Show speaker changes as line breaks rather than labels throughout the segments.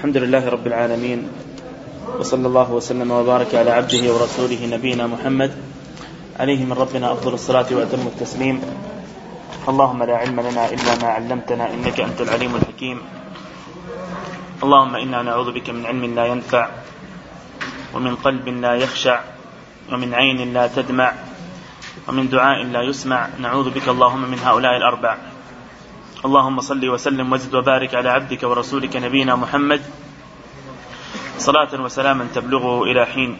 الحمد لله رب العالمين، وصلى الله وسلم وبارك على عبده ورسوله نبينا محمد عليه من ربنا أفضل الصلاة وأتم التسليم. اللهم لا علم لنا إلا ما علمتنا إنك أنت العليم الحكيم. اللهم إنا نعوذ بك من علم لا ينفع، ومن قلب لا يخشع، ومن عين لا تدمع، ومن دعاء لا يسمع. نعوذ بك اللهم من هؤلاء الأربع. اللهم صل وسلم وزد وبارك على عبدك ورسولك نبينا محمد صلاة وسلاما تبلغه إلى حين.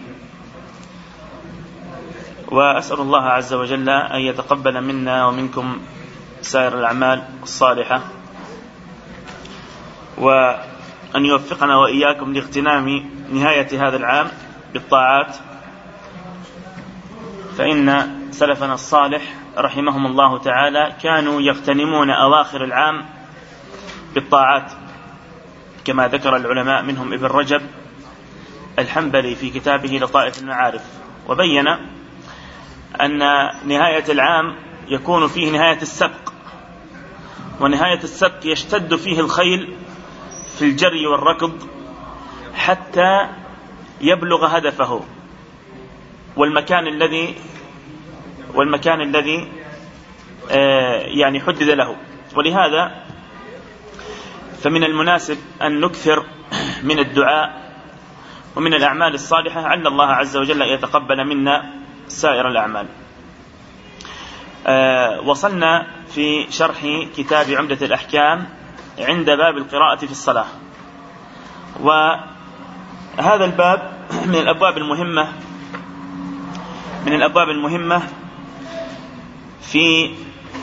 وأسأل الله عز وجل أن يتقبل منا ومنكم سائر الأعمال الصالحة، وأن يوفقنا وإياكم لاغتنام نهاية هذا العام بالطاعات، فإن سلفنا الصالح رحمهم الله تعالى كانوا يغتنمون أواخر العام بالطاعات، كما ذكر العلماء منهم ابن رجب الحنبلي في كتابه لطائف المعارف، وبين أن نهاية العام يكون فيه نهاية السبق، ونهاية السبق يشتد فيه الخيل في الجري والركض حتى يبلغ هدفه والمكان الذي يعني حدد له. ولهذا فمن المناسب أن نكثر من الدعاء ومن الأعمال الصالحة عل الله عز وجل يتقبل منا سائر الأعمال. وصلنا في شرح كتاب عمدة الأحكام عند باب القراءة في الصلاة، وهذا الباب من الأبواب المهمة في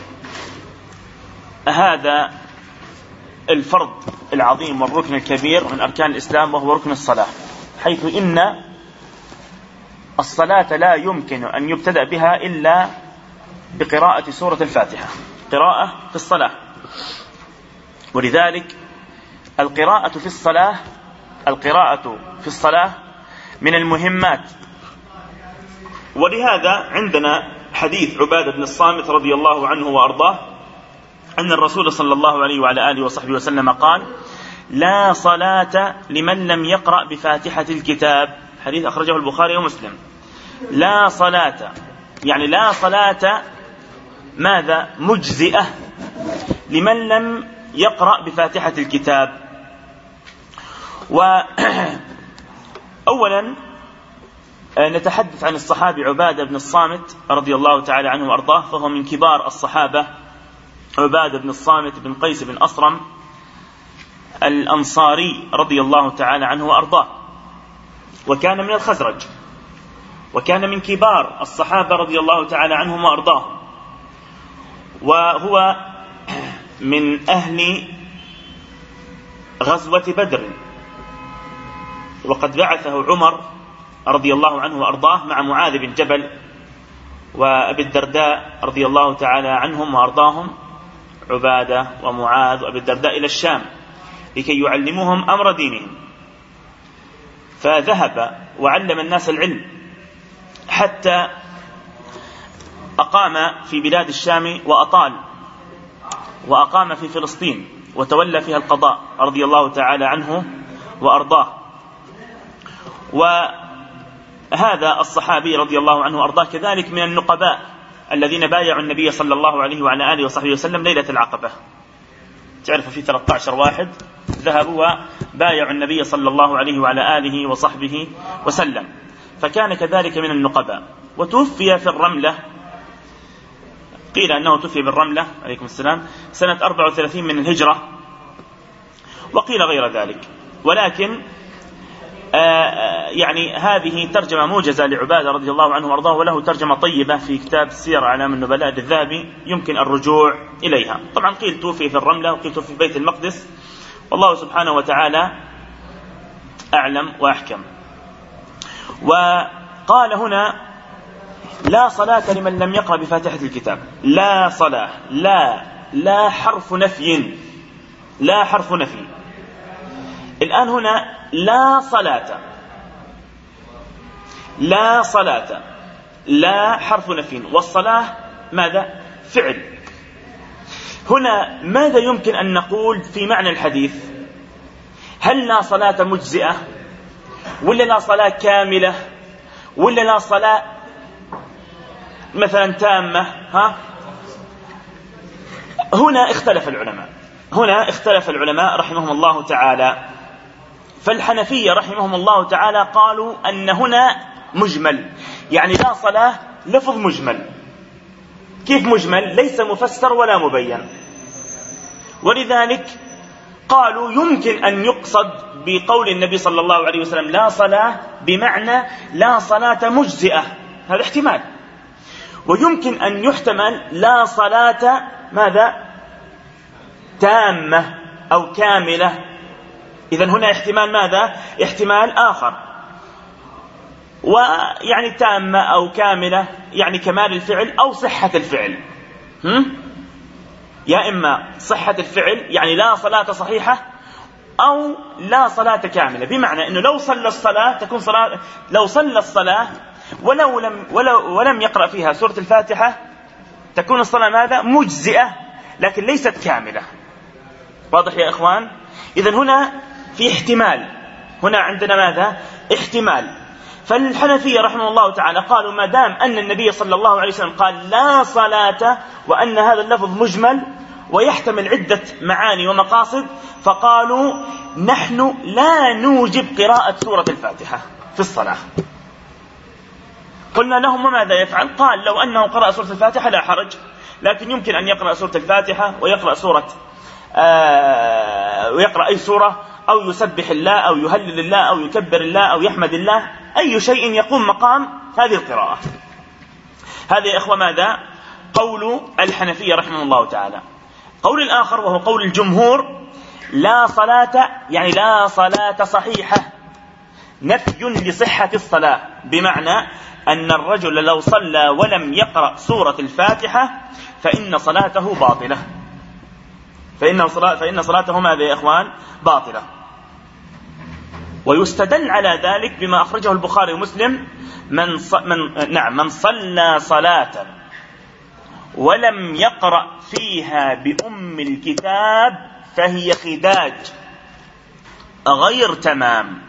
هذا الفرض العظيم والركن الكبير من أركان الإسلام، وهو ركن الصلاة، حيث إن الصلاة لا يمكن أن يبتدأ بها إلا بقراءة سورة الفاتحة، قراءة في الصلاة. ولذلك القراءة في الصلاة من المهمات. ولهذا عندنا حديث عبادة بن الصامت رضي الله عنه وأرضاه أن الرسول صلى الله عليه وعلى آله وصحبه وسلم قال: لا صلاة لمن لم يقرأ بفاتحة الكتاب. حديث أخرجه البخاري ومسلم. لا صلاة يعني لا صلاة ماذا؟ مجزئة لمن لم يقرأ بفاتحة الكتاب. وأولا نتحدث عن الصحابي عبادة بن الصامت رضي الله تعالى عنه وأرضاه، فهو من كبار الصحابة. عبادة بن الصامت بن قيس بن أصرم الأنصاري رضي الله تعالى عنه وأرضاه، وكان من الخزرج، وكان من كبار الصحابة رضي الله تعالى عنهم وأرضاه، وهو من أهل غزوة بدر، وقد بعثه عمر رضي الله عنه وأرضاه مع معاذ بن جبل وأبي الدرداء رضي الله تعالى عنهم وأرضاهم، عبادة ومعاذ وأبي الدرداء إلى الشام لكي يعلموهم أمر دينهم. فذهب وعلم الناس العلم حتى أقام في بلاد الشام وأطال، وأقام في فلسطين وتولى فيها القضاء رضي الله تعالى عنه وأرضاه. وهذا الصحابي رضي الله عنه وأرضاه كذلك من النقباء الذين بايعوا النبي صلى الله عليه وعلى آله وصحبه وسلم ليلة العقبة. تعرفوا في 13 واحد ذهبوا وبايعوا النبي صلى الله عليه وعلى آله وصحبه وسلم، فكان كذلك من النقباء. وتوفي في الرملة، قيل أنه توفي بالرملة عليكم السلام سنة 34 من الهجرة، وقيل غير ذلك. ولكن يعني هذه ترجمة موجزة لعبادة رضي الله عنه وارضاه، وله ترجمة طيبة في كتاب سير أعلام النبلاء للذهبي يمكن الرجوع إليها. طبعا قيل توفي في الرملة وقيل توفي في بيت المقدس، والله سبحانه وتعالى أعلم وأحكم. وقال هنا: لا صلاة لمن لم يقرأ بفاتحة الكتاب. لا صلاة، لا حرف نفي، لا حرف نفي. الآن هنا لا صلاة، لا حرف نفي، والصلاة ماذا؟ فعل. هنا ماذا يمكن أن نقول في معنى الحديث؟ هل لا صلاة مجزئة ولا لا صلاة كاملة ولا لا صلاة مثلا تامة؟ هنا اختلف العلماء رحمهم الله تعالى. فالحنفية رحمهم الله تعالى قالوا أن هنا مجمل، يعني لا صلاة لفظ مجمل. كيف مجمل؟ ليس مفسر ولا مبين، ولذلك قالوا يمكن أن يقصد بقول النبي صلى الله عليه وسلم لا صلاة بمعنى لا صلاة مجزئة، هذا احتمال. ويمكن أن يحتمل لا صلاة ماذا؟ تامة أو كاملة. إذن هنا احتمال ماذا؟ احتمال آخر. ويعني تامة أو كاملة يعني كمال الفعل أو صحة الفعل. يا إما صحة الفعل يعني لا صلاة صحيحة، أو لا صلاة كاملة، بمعنى أنه لو صلى الصلاة تكون صلاة، لو صلى الصلاة ولم يقرأ فيها سورة الفاتحة تكون الصلاة ماذا؟ مجزئة لكن ليست كاملة. واضح يا إخوان؟ إذن هنا في احتمال، هنا عندنا ماذا؟ احتمال. فالحنفية رحمه الله تعالى قالوا ما دام أن النبي صلى الله عليه وسلم قال لا صلاة وأن هذا اللفظ مجمل ويحتمل عدة معاني ومقاصد، فقالوا نحن لا نوجب قراءة سورة الفاتحة في الصلاة. قلنا لهم ماذا يفعل؟ قال لو أنه قرأ سورة الفاتحة لا حرج، لكن يمكن أن يقرأ سورة الفاتحة ويقرأ ويقرأ أي سورة، أو يسبح الله أو يهلل الله أو يكبر الله أو يحمد الله، أي شيء يقوم مقام هذه القراءة. هذا يا إخوة ماذا؟ قول الحنفية رحمه الله تعالى. قول الآخر وهو قول الجمهور لا صلاة يعني لا صلاة صحيحة، نفي لصحة الصلاة، بمعنى أن الرجل لو صلى ولم يقرأ سورة الفاتحة فإن صلاته باطلة، فإن صلاته ماذا يا إخوان؟ باطلة. ويستدل على ذلك بما أخرجه البخاري ومسلم من صلى صلاة ولم يقرأ فيها بأم الكتاب فهي خداج غير تمام،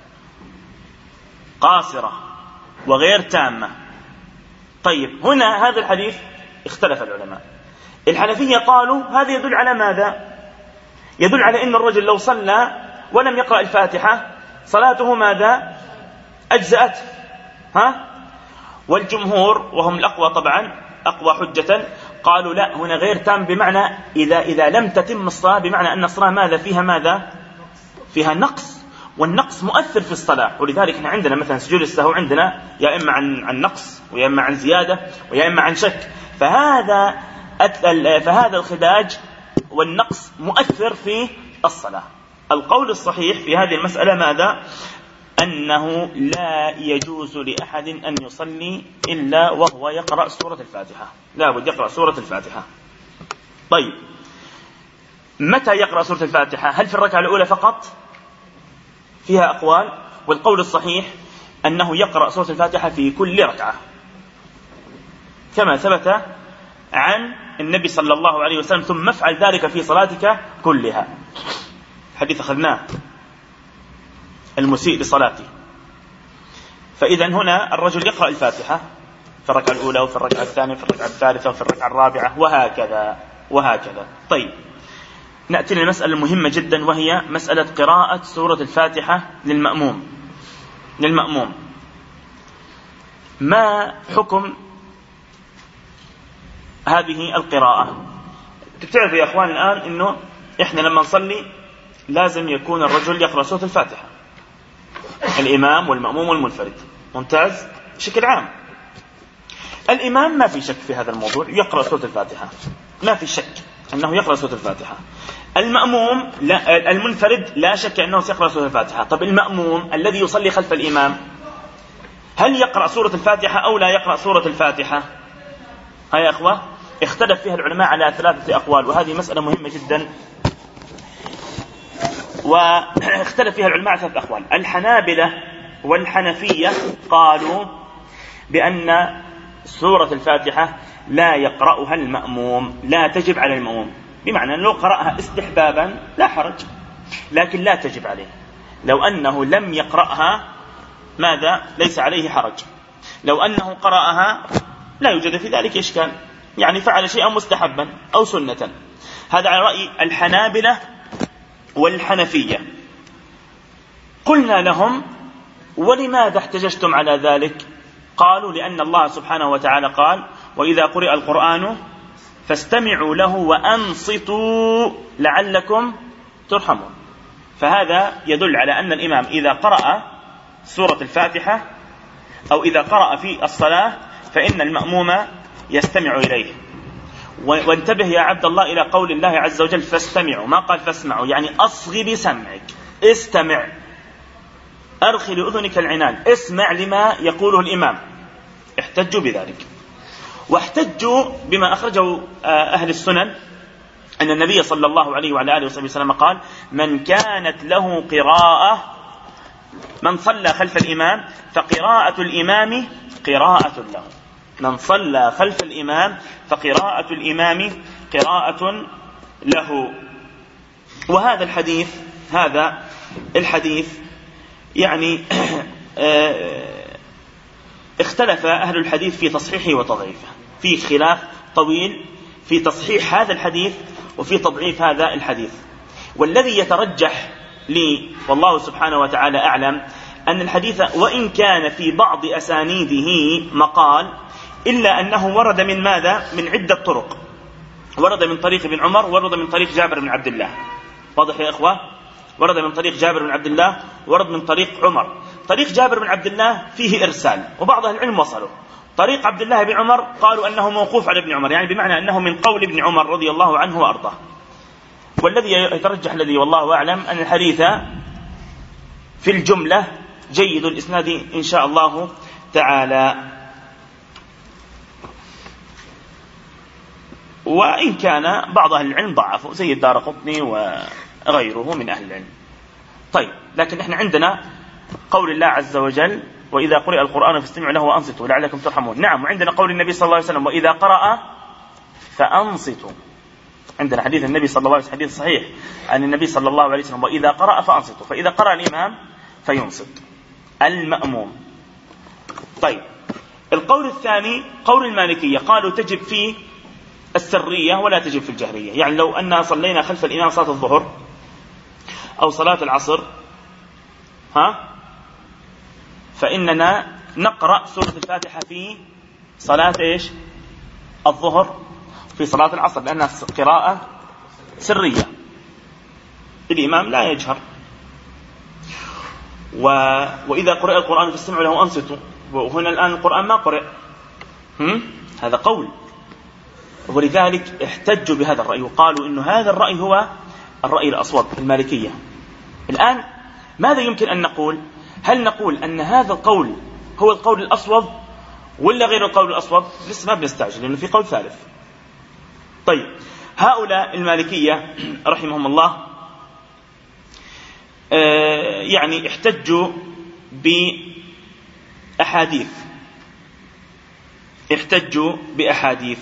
قاصرة وغير تامة. طيب هنا هذا الحديث اختلف العلماء. الحنفية قالوا هذا يدل على ماذا؟ يدل على أن الرجل لو صلى ولم يقرأ الفاتحة صلاته ماذا؟ أجزأت. والجمهور وهم الأقوى طبعا، أقوى حجة، قالوا لا، هنا غير تام، بمعنى إذا لم تتم الصلاة، بمعنى أن الصلاة ماذا فيها؟ ماذا فيها؟ نقص، والنقص مؤثر في الصلاة. ولذلك احنا عندنا مثلا سجود السهو عندنا يا إما عن نقص ويا إما عن زيادة ويا إما عن شك، فهذا الخداج والنقص مؤثر في الصلاة. القول الصحيح في هذه المسألة ماذا؟ أنه لا يجوز لأحد أن يصلي إلا وهو يقرأ سورة الفاتحة، لا بد يقرأ سورة الفاتحة. طيب متى يقرأ سورة الفاتحة؟ هل في الركعة الأولى فقط؟ فيها أقوال، والقول الصحيح أنه يقرأ سورة الفاتحة في كل ركعة، كما ثبت عن النبي صلى الله عليه وسلم: ثم افعل ذلك في صلاتك كلها. حديث أخذناه المسيء لصلاته. فإذا هنا الرجل يقرأ الفاتحة في الركعة الأولى وفي الركعة الثانية وفي الركعة الثالثة وفي الركعة الرابعة وهكذا. طيب نأتي للمسألة المهمة جدا، وهي مسألة قراءة سورة الفاتحة للمأموم. ما حكم هذه القراءة؟ تعرف يا أخوان الآن إنه إحنا لما نصلي لازم يكون الرجل يقرأ سورة الفاتحة، الإمام والمأموم والمنفرد. ممتاز. بشكل عام الإمام ما في شك في هذا الموضوع، يقرأ سورة الفاتحة، ما في شك أنه يقرأ سورة الفاتحة. المأموم لا، المنفرد لا شك أنه سيقرأ سورة الفاتحة. طب المأموم الذي يصلي خلف الإمام هل يقرأ سورة الفاتحة أو لا يقرأ سورة الفاتحة؟ يا أخوة اختلف فيها العلماء على 3 أقوال، وهذه مسألة مهمة جدا، واختلف فيها العلماء 3 أقوال. الحنابلة والحنفية قالوا بأن سورة الفاتحة لا يقرأها المأموم، لا تجب على المأموم، بمعنى لو قرأها استحبابا لا حرج. لكن لا تجب عليه. لو أنه لم يقرأها ماذا؟ ليس عليه حرج. لو أنه قرأها لا يوجد في ذلك إشكال، يعني فعل شيئا مستحبا أو سنة. هذا على رأي الحنابلة والحنفية. قلنا لهم: ولماذا احتججتم على ذلك؟ قالوا: لأن الله سبحانه وتعالى قال: وإذا قرئ القرآن فاستمعوا له وأنصتوا لعلكم ترحمون. فهذا يدل على أن الإمام إذا قرأ سورة الفاتحة أو إذا قرأ في الصلاة فإن المأموم يستمع إليه. وانتبه يا عبد الله إلى قول الله عز وجل: فاستمعوا، ما قال فاسمعوا، يعني أصغي بسمعك، استمع، أرخي لأذنك العنان، اسمع لما يقوله الإمام. احتجوا بذلك، واحتجوا بما أخرجه أهل السنن أن النبي صلى الله عليه وعلى آله وصحبه وسلم قال: من كانت له قراءة، من صلى خلف الإمام فقراءة الإمام قراءة له. من صلى خلف الإمام فقراءة الإمام قراءة له. وهذا الحديث يعني اختلف أهل الحديث في تصحيحه وتضعيفه، في خلاف طويل في تصحيح هذا الحديث وفي تضعيف هذا الحديث. والذي يترجح لي والله سبحانه وتعالى أعلم أن الحديث وإن كان في بعض أسانيده مقال، إلا أنه ورد من ماذا؟ من عدة طرق. ورد من طريق ابن عمر، ورد من طريق جابر بن عبد الله. واضح يا إخوة؟ ورد من طريق جابر بن عبد الله، ورد من طريق عمر. طريق جابر بن عبد الله فيه إرسال، وبعض أهل العلم وصله. طريق عبد الله بن عمر قالوا أنه موقوف على ابن عمر، يعني بمعنى أنه من قول ابن عمر رضي الله عنه وأرضاه. والذي يترجح الذي والله أعلم أن الحديث في الجملة جيد الإسناد إن شاء الله تعالى، وإن كان بعض أهل العلم ضعفوا زي الدارقطني وغيره من أهل العلم. طيب، لكن إحنا عندنا قول الله عز وجل: وإذا قرئ القرآن فاستمعوا له وأنصتوا لعلكم ترحمون. نعم، وعندنا قول النبي صلى الله عليه وسلم: وإذا قرأ فأنصتوا. عندنا حديث النبي صلى الله عليه وسلم، حديث صحيح عن النبي صلى الله عليه وسلم: وإذا قرأ فأنصتوا. فإذا قرأ الإمام فينصت المأموم. طيب، القول الثاني قول المالكية، قالوا تجب في السرية ولا تجب في الجهرية. يعني لو أننا صلينا خلف الإمام صلاة الظهر أو صلاة العصر فإننا نقرأ سورة الفاتحة في صلاة الظهر، في صلاة العصر، لأنها قراءة سرية، الإمام لا يجهر. وإذا قرأ القرآن فاستمعوا له وأنصتوا. وهنا الآن القرآن ما قرأ، هذا قول، ولذلك احتجوا بهذا الرأي وقالوا إنه هذا الرأي هو الرأي الأصوب المالكية. الآن ماذا يمكن أن نقول؟ هل نقول أن هذا القول هو القول الأصوب ولا غير القول الأصوب؟ لسه ما بنستعجل لأنه في قول ثالث. طيب، هؤلاء المالكية رحمهم الله يعني احتجوا بأحاديث.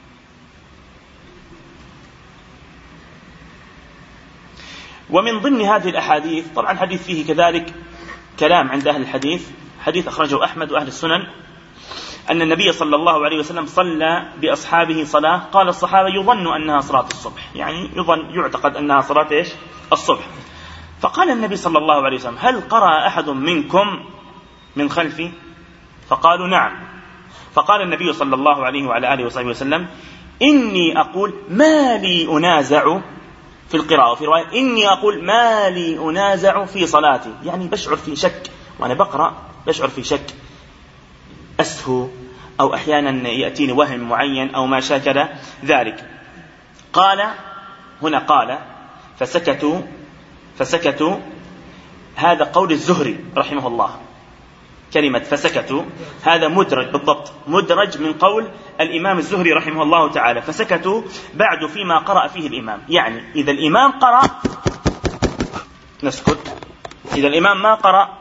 ومن ضمن هذه الأحاديث، طبعا حديث فيه كذلك كلام عند أهل الحديث، حديث أخرجه أحمد وأهل السنن، أن النبي صلى الله عليه وسلم صلى بأصحابه صلاة، قال الصحابة: يظن أنها صلاة الصبح، يعني يعتقد أنها صلاة الصبح. فقال النبي صلى الله عليه وسلم: هل قرأ أحد منكم من خلفي؟ فقالوا: نعم. فقال النبي صلى الله عليه وعلى آله وصحبه وسلم: إني أقول ما لي أنازع في القراءة، في رواية إني أقول ما لي أنازع في صلاتي، يعني بشعر في شك وأنا بقرأ، بشعر في شك، أسهو، أو أحيانا يأتيني وهم معين أو ما شاكل ذلك. هنا قال فسكتوا. هذا قول الزهري رحمه الله، كلمة فسكتوا هذا مدرج، بالضبط مدرج من قول الإمام الزهري رحمه الله تعالى. فسكتوا بعد فيما قرأ فيه الإمام، يعني إذا الإمام قرأ نسكت، إذا الإمام ما قرأ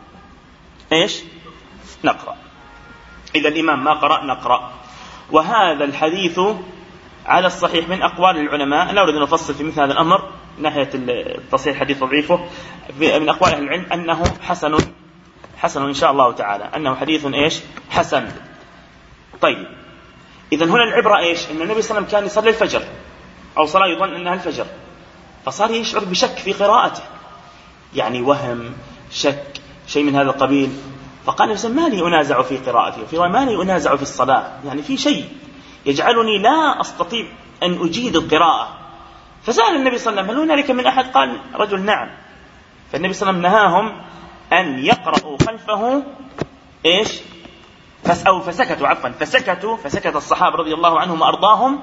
نقرأ، إذا الإمام ما قرأ نقرأ. وهذا الحديث على الصحيح من أقوال العلماء، لا أريد أن أفصل في مثل هذا الأمر، من ناحية التصحيح الحديث وضعيفه من أقوال أهل العلم أنه حسن إن شاء الله تعالى، أنه حديث إيش حسن. طيب إذن هنا العبرة إيش؟ أن النبي صلى الله عليه وسلم كان يصلي الفجر أو صلاة يظن أنها الفجر، فصار يشعر بشك في قراءته، يعني وهم شك شيء من هذا القبيل، فقال النبي صلى الله عليه وسلم: ما لي أنازع في قراءتي، وفي ما لي أنازع في الصلاة، يعني في شيء يجعلني لا أستطيع أن أجيد القراءة. فسأل النبي صلى الله عليه وسلم: هل هنالك من أحد؟ قال رجل: نعم. فالنبي صلى الله عليه وسلم نهاهم أن يقرأوا خلفه إيش؟ فسكت الصحابة رضي الله عنهم وأرضاهم،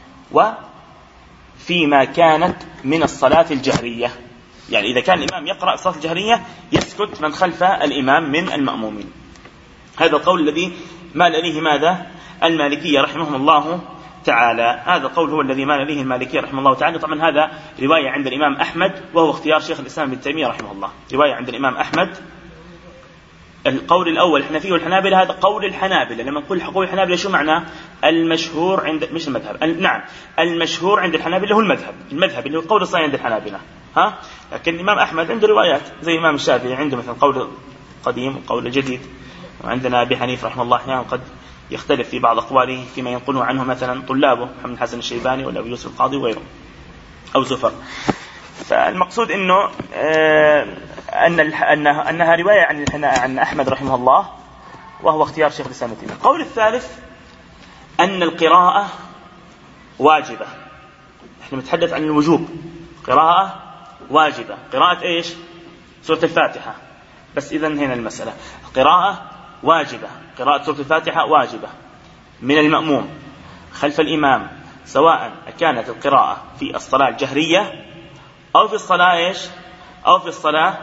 وفيما كانت من الصلاة الجهرية، يعني إذا كان الإمام يقرأ الصلاة الجهرية يسكت من خلف الإمام من المأمومين. هذا القول الذي مال إليه ماذا؟ المالكية رحمهم الله تعالى. هذا القول هو الذي مال إليه المالكية رحمه الله تعالى. طبعا هذا رواية عند الإمام أحمد، وهو اختيار شيخ الإسلام ابن تيمية رحمه الله، رواية عند الإمام أحمد. القول الأول الحنفية والحنابلة، هذا قول الحنابلة. لما نقول قول الحنابلة شو معناه؟ المشهور عند مش المذهب، نعم المشهور عند الحنابلة هو المذهب اللي هو القول الصحيح عند الحنابلة. لكن الإمام أحمد عنده روايات، زي الإمام الشافعي عنده مثلا قول قديم وقول جديد، وعندنا أبي حنيفة رحمه الله أحيانا قد يختلف في بعض أقواله فيما ينقله عنه مثلا طلابه محمد الحسن الشيباني ولا أبو يوسف القاضي وغيره أو زفر. فالمقصود إنه أنها رواية عن أحمد رحمه الله، وهو اختيار شيخ الإسلام ابن تيمية. القول الثالث أن القراءة واجبة. نحن نتحدث عن الوجوب، قراءة واجبة. قراءة إيش؟ سورة الفاتحة. بس إذن هنا المسألة، القراءة واجبة، قراءة سورة الفاتحة واجبة من المأموم خلف الإمام، سواء كانت القراءة في الصلاة الجهرية أو في الصلاة إيش؟ أو في الصلاة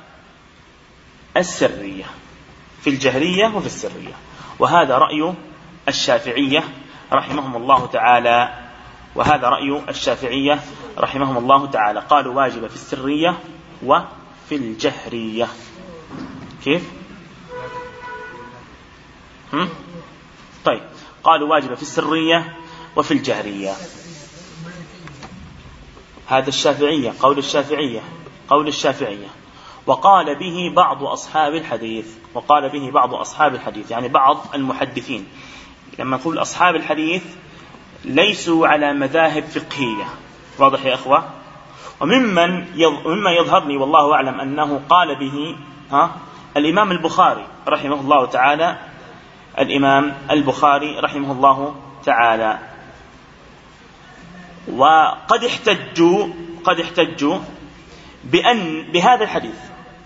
السرية، في الجهرية وفي السرية. وهذا رأي الشافعية رحمهم الله تعالى، وهذا رأي الشافعية رحمهم الله تعالى، قالوا واجب في السرية وفي الجهرية. كيف؟ طيب، قالوا واجب في السرية وفي الجهرية. هذا الشافعية، قول الشافعية، وقال به بعض أصحاب الحديث، يعني بعض المحدثين. لما نقول أصحاب الحديث ليسوا على مذاهب فقهية، واضح يا أخوة؟ ومما يظهر لي والله أعلم أنه قال به الإمام البخاري رحمه الله تعالى، وقد احتجوا بهذا الحديث،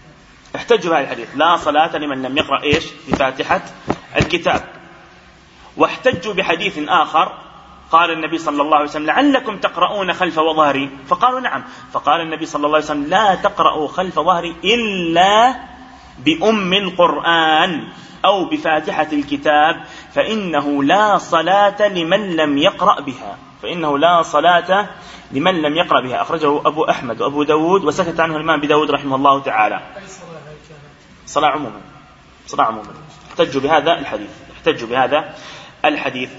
لا صلاة لمن لم يقرأ إيش بفاتحة الكتاب. واحتجوا بحديث آخر قال النبي صلى الله عليه وسلم: لعلكم تقرؤون خلف وظهري، فقالوا نعم، فقال النبي صلى الله عليه وسلم: لا تقرأوا خلف ظهري إلا بأم القرآن أو بفاتحة الكتاب، فإنه لا صلاة لمن لم يقرأ بها. أخرجه أبو أحمد وأبو داود، وسكت عنه الإمام أبي داود رحمه الله تعالى. صلاة عموما. احتجوا بهذا الحديث.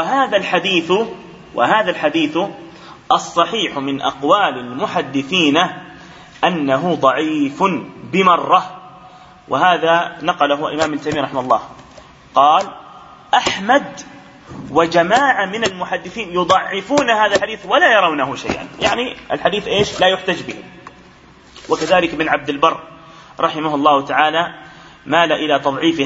وهذا الحديث الصحيح من أقوال المحدثين أنه ضعيف بمرة. وهذا نقله الإمام ابن تيمية رحمه الله، قال: أحمد وجماعة من المحدثين يضعفون هذا الحديث ولا يرونه شيئا، يعني الحديث إيش؟ لا يحتج به. وكذلك ابن عبد البر رحمه الله تعالى مال إلى تضعيف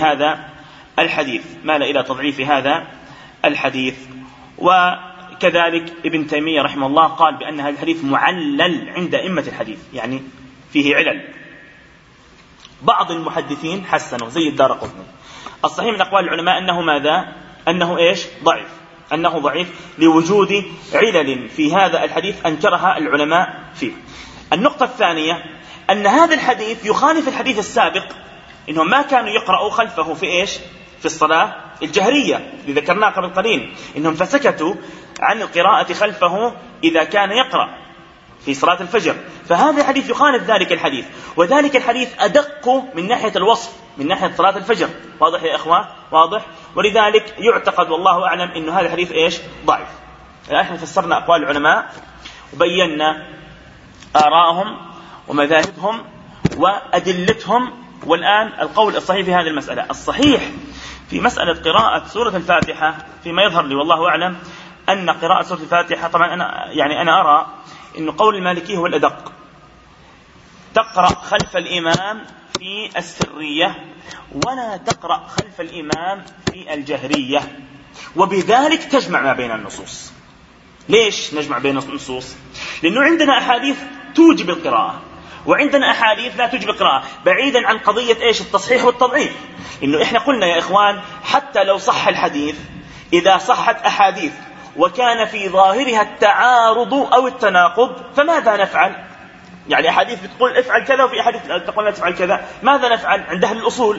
هذا الحديث. وكذلك ابن تيمية رحمه الله قال بأن هذا الحديث معلل عند أئمة الحديث، يعني فيه علل. بعض المحدثين حسنوا زي الدارقطني. الصحيح من أقوال العلماء أنه ماذا؟ أنه إيش؟ ضعيف لوجود علل في هذا الحديث أنكرها العلماء فيه. النقطة الثانية أن هذا الحديث يخالف الحديث السابق، إنهم ما كانوا يقرأوا خلفه في إيش؟ في الصلاة الجهرية اللي ذكرناه قبل قليل، إنهم فسكتوا عن القراءة خلفه إذا كان يقرأ في صلاة الفجر. فهذا الحديث يخالف ذلك الحديث، وذلك الحديث أدق من ناحية الوصف، من ناحية صلاة الفجر. واضح يا إخوة؟ واضح. ولذلك يعتقد والله أعلم إنه هذا الحديث إيش؟ ضعيف. احنا فسرنا أقوال العلماء وبينا آراءهم ومذاهبهم وأدلتهم. والآن القول الصحيح في هذه المسألة، الصحيح في مسألة قراءة سورة الفاتحة فيما يظهر لي والله أعلم أن قراءة سورة الفاتحة، طبعا أنا أرى أن قول المالكي هو الأدق، تقرأ خلف الإمام في السرية ولا تقرأ خلف الإمام في الجهرية، وبذلك تجمع ما بين النصوص. ليش نجمع بين النصوص؟ لأنه عندنا أحاديث توجب القراءة وعندنا أحاديث لا توجب القراءة، بعيدا عن قضية إيش التصحيح والتضعيف. إنه إحنا قلنا يا إخوان حتى لو صح الحديث، إذا صحت أحاديث وكان في ظاهرها التعارض أو التناقض فماذا نفعل؟ يعني أحاديث بتقول افعل كذا وفي أحاديث تقول لا تفعل كذا، ماذا نفعل عند أهل الأصول؟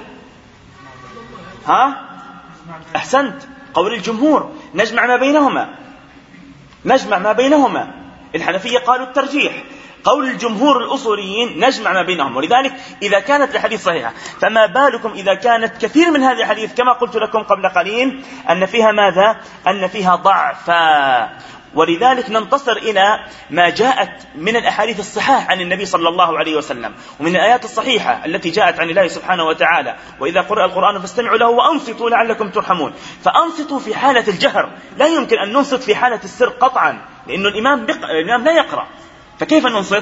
أحسنت، قول الجمهور نجمع ما بينهما. الحنفية قالوا الترجيح، قول الجمهور الأصوليين نجمع ما بينهم. ولذلك إذا كانت الحديث صحيحة فما بالكم إذا كانت كثير من هذه الحديث كما قلت لكم قبل قليل أن فيها ماذا؟ أن فيها ضعفا. ولذلك ننتصر إلى ما جاءت من الأحاديث الصحاح عن النبي صلى الله عليه وسلم ومن الآيات الصحيحة التي جاءت عن الله سبحانه وتعالى: وإذا قرأ القرآن فاستمعوا له وأنصتوا لعلكم ترحمون. فأنصتوا في حالة الجهر، لا يمكن أن ننصت في حالة السر قطعا، لأن الإمام لا يقرأ، فكيف ننصت؟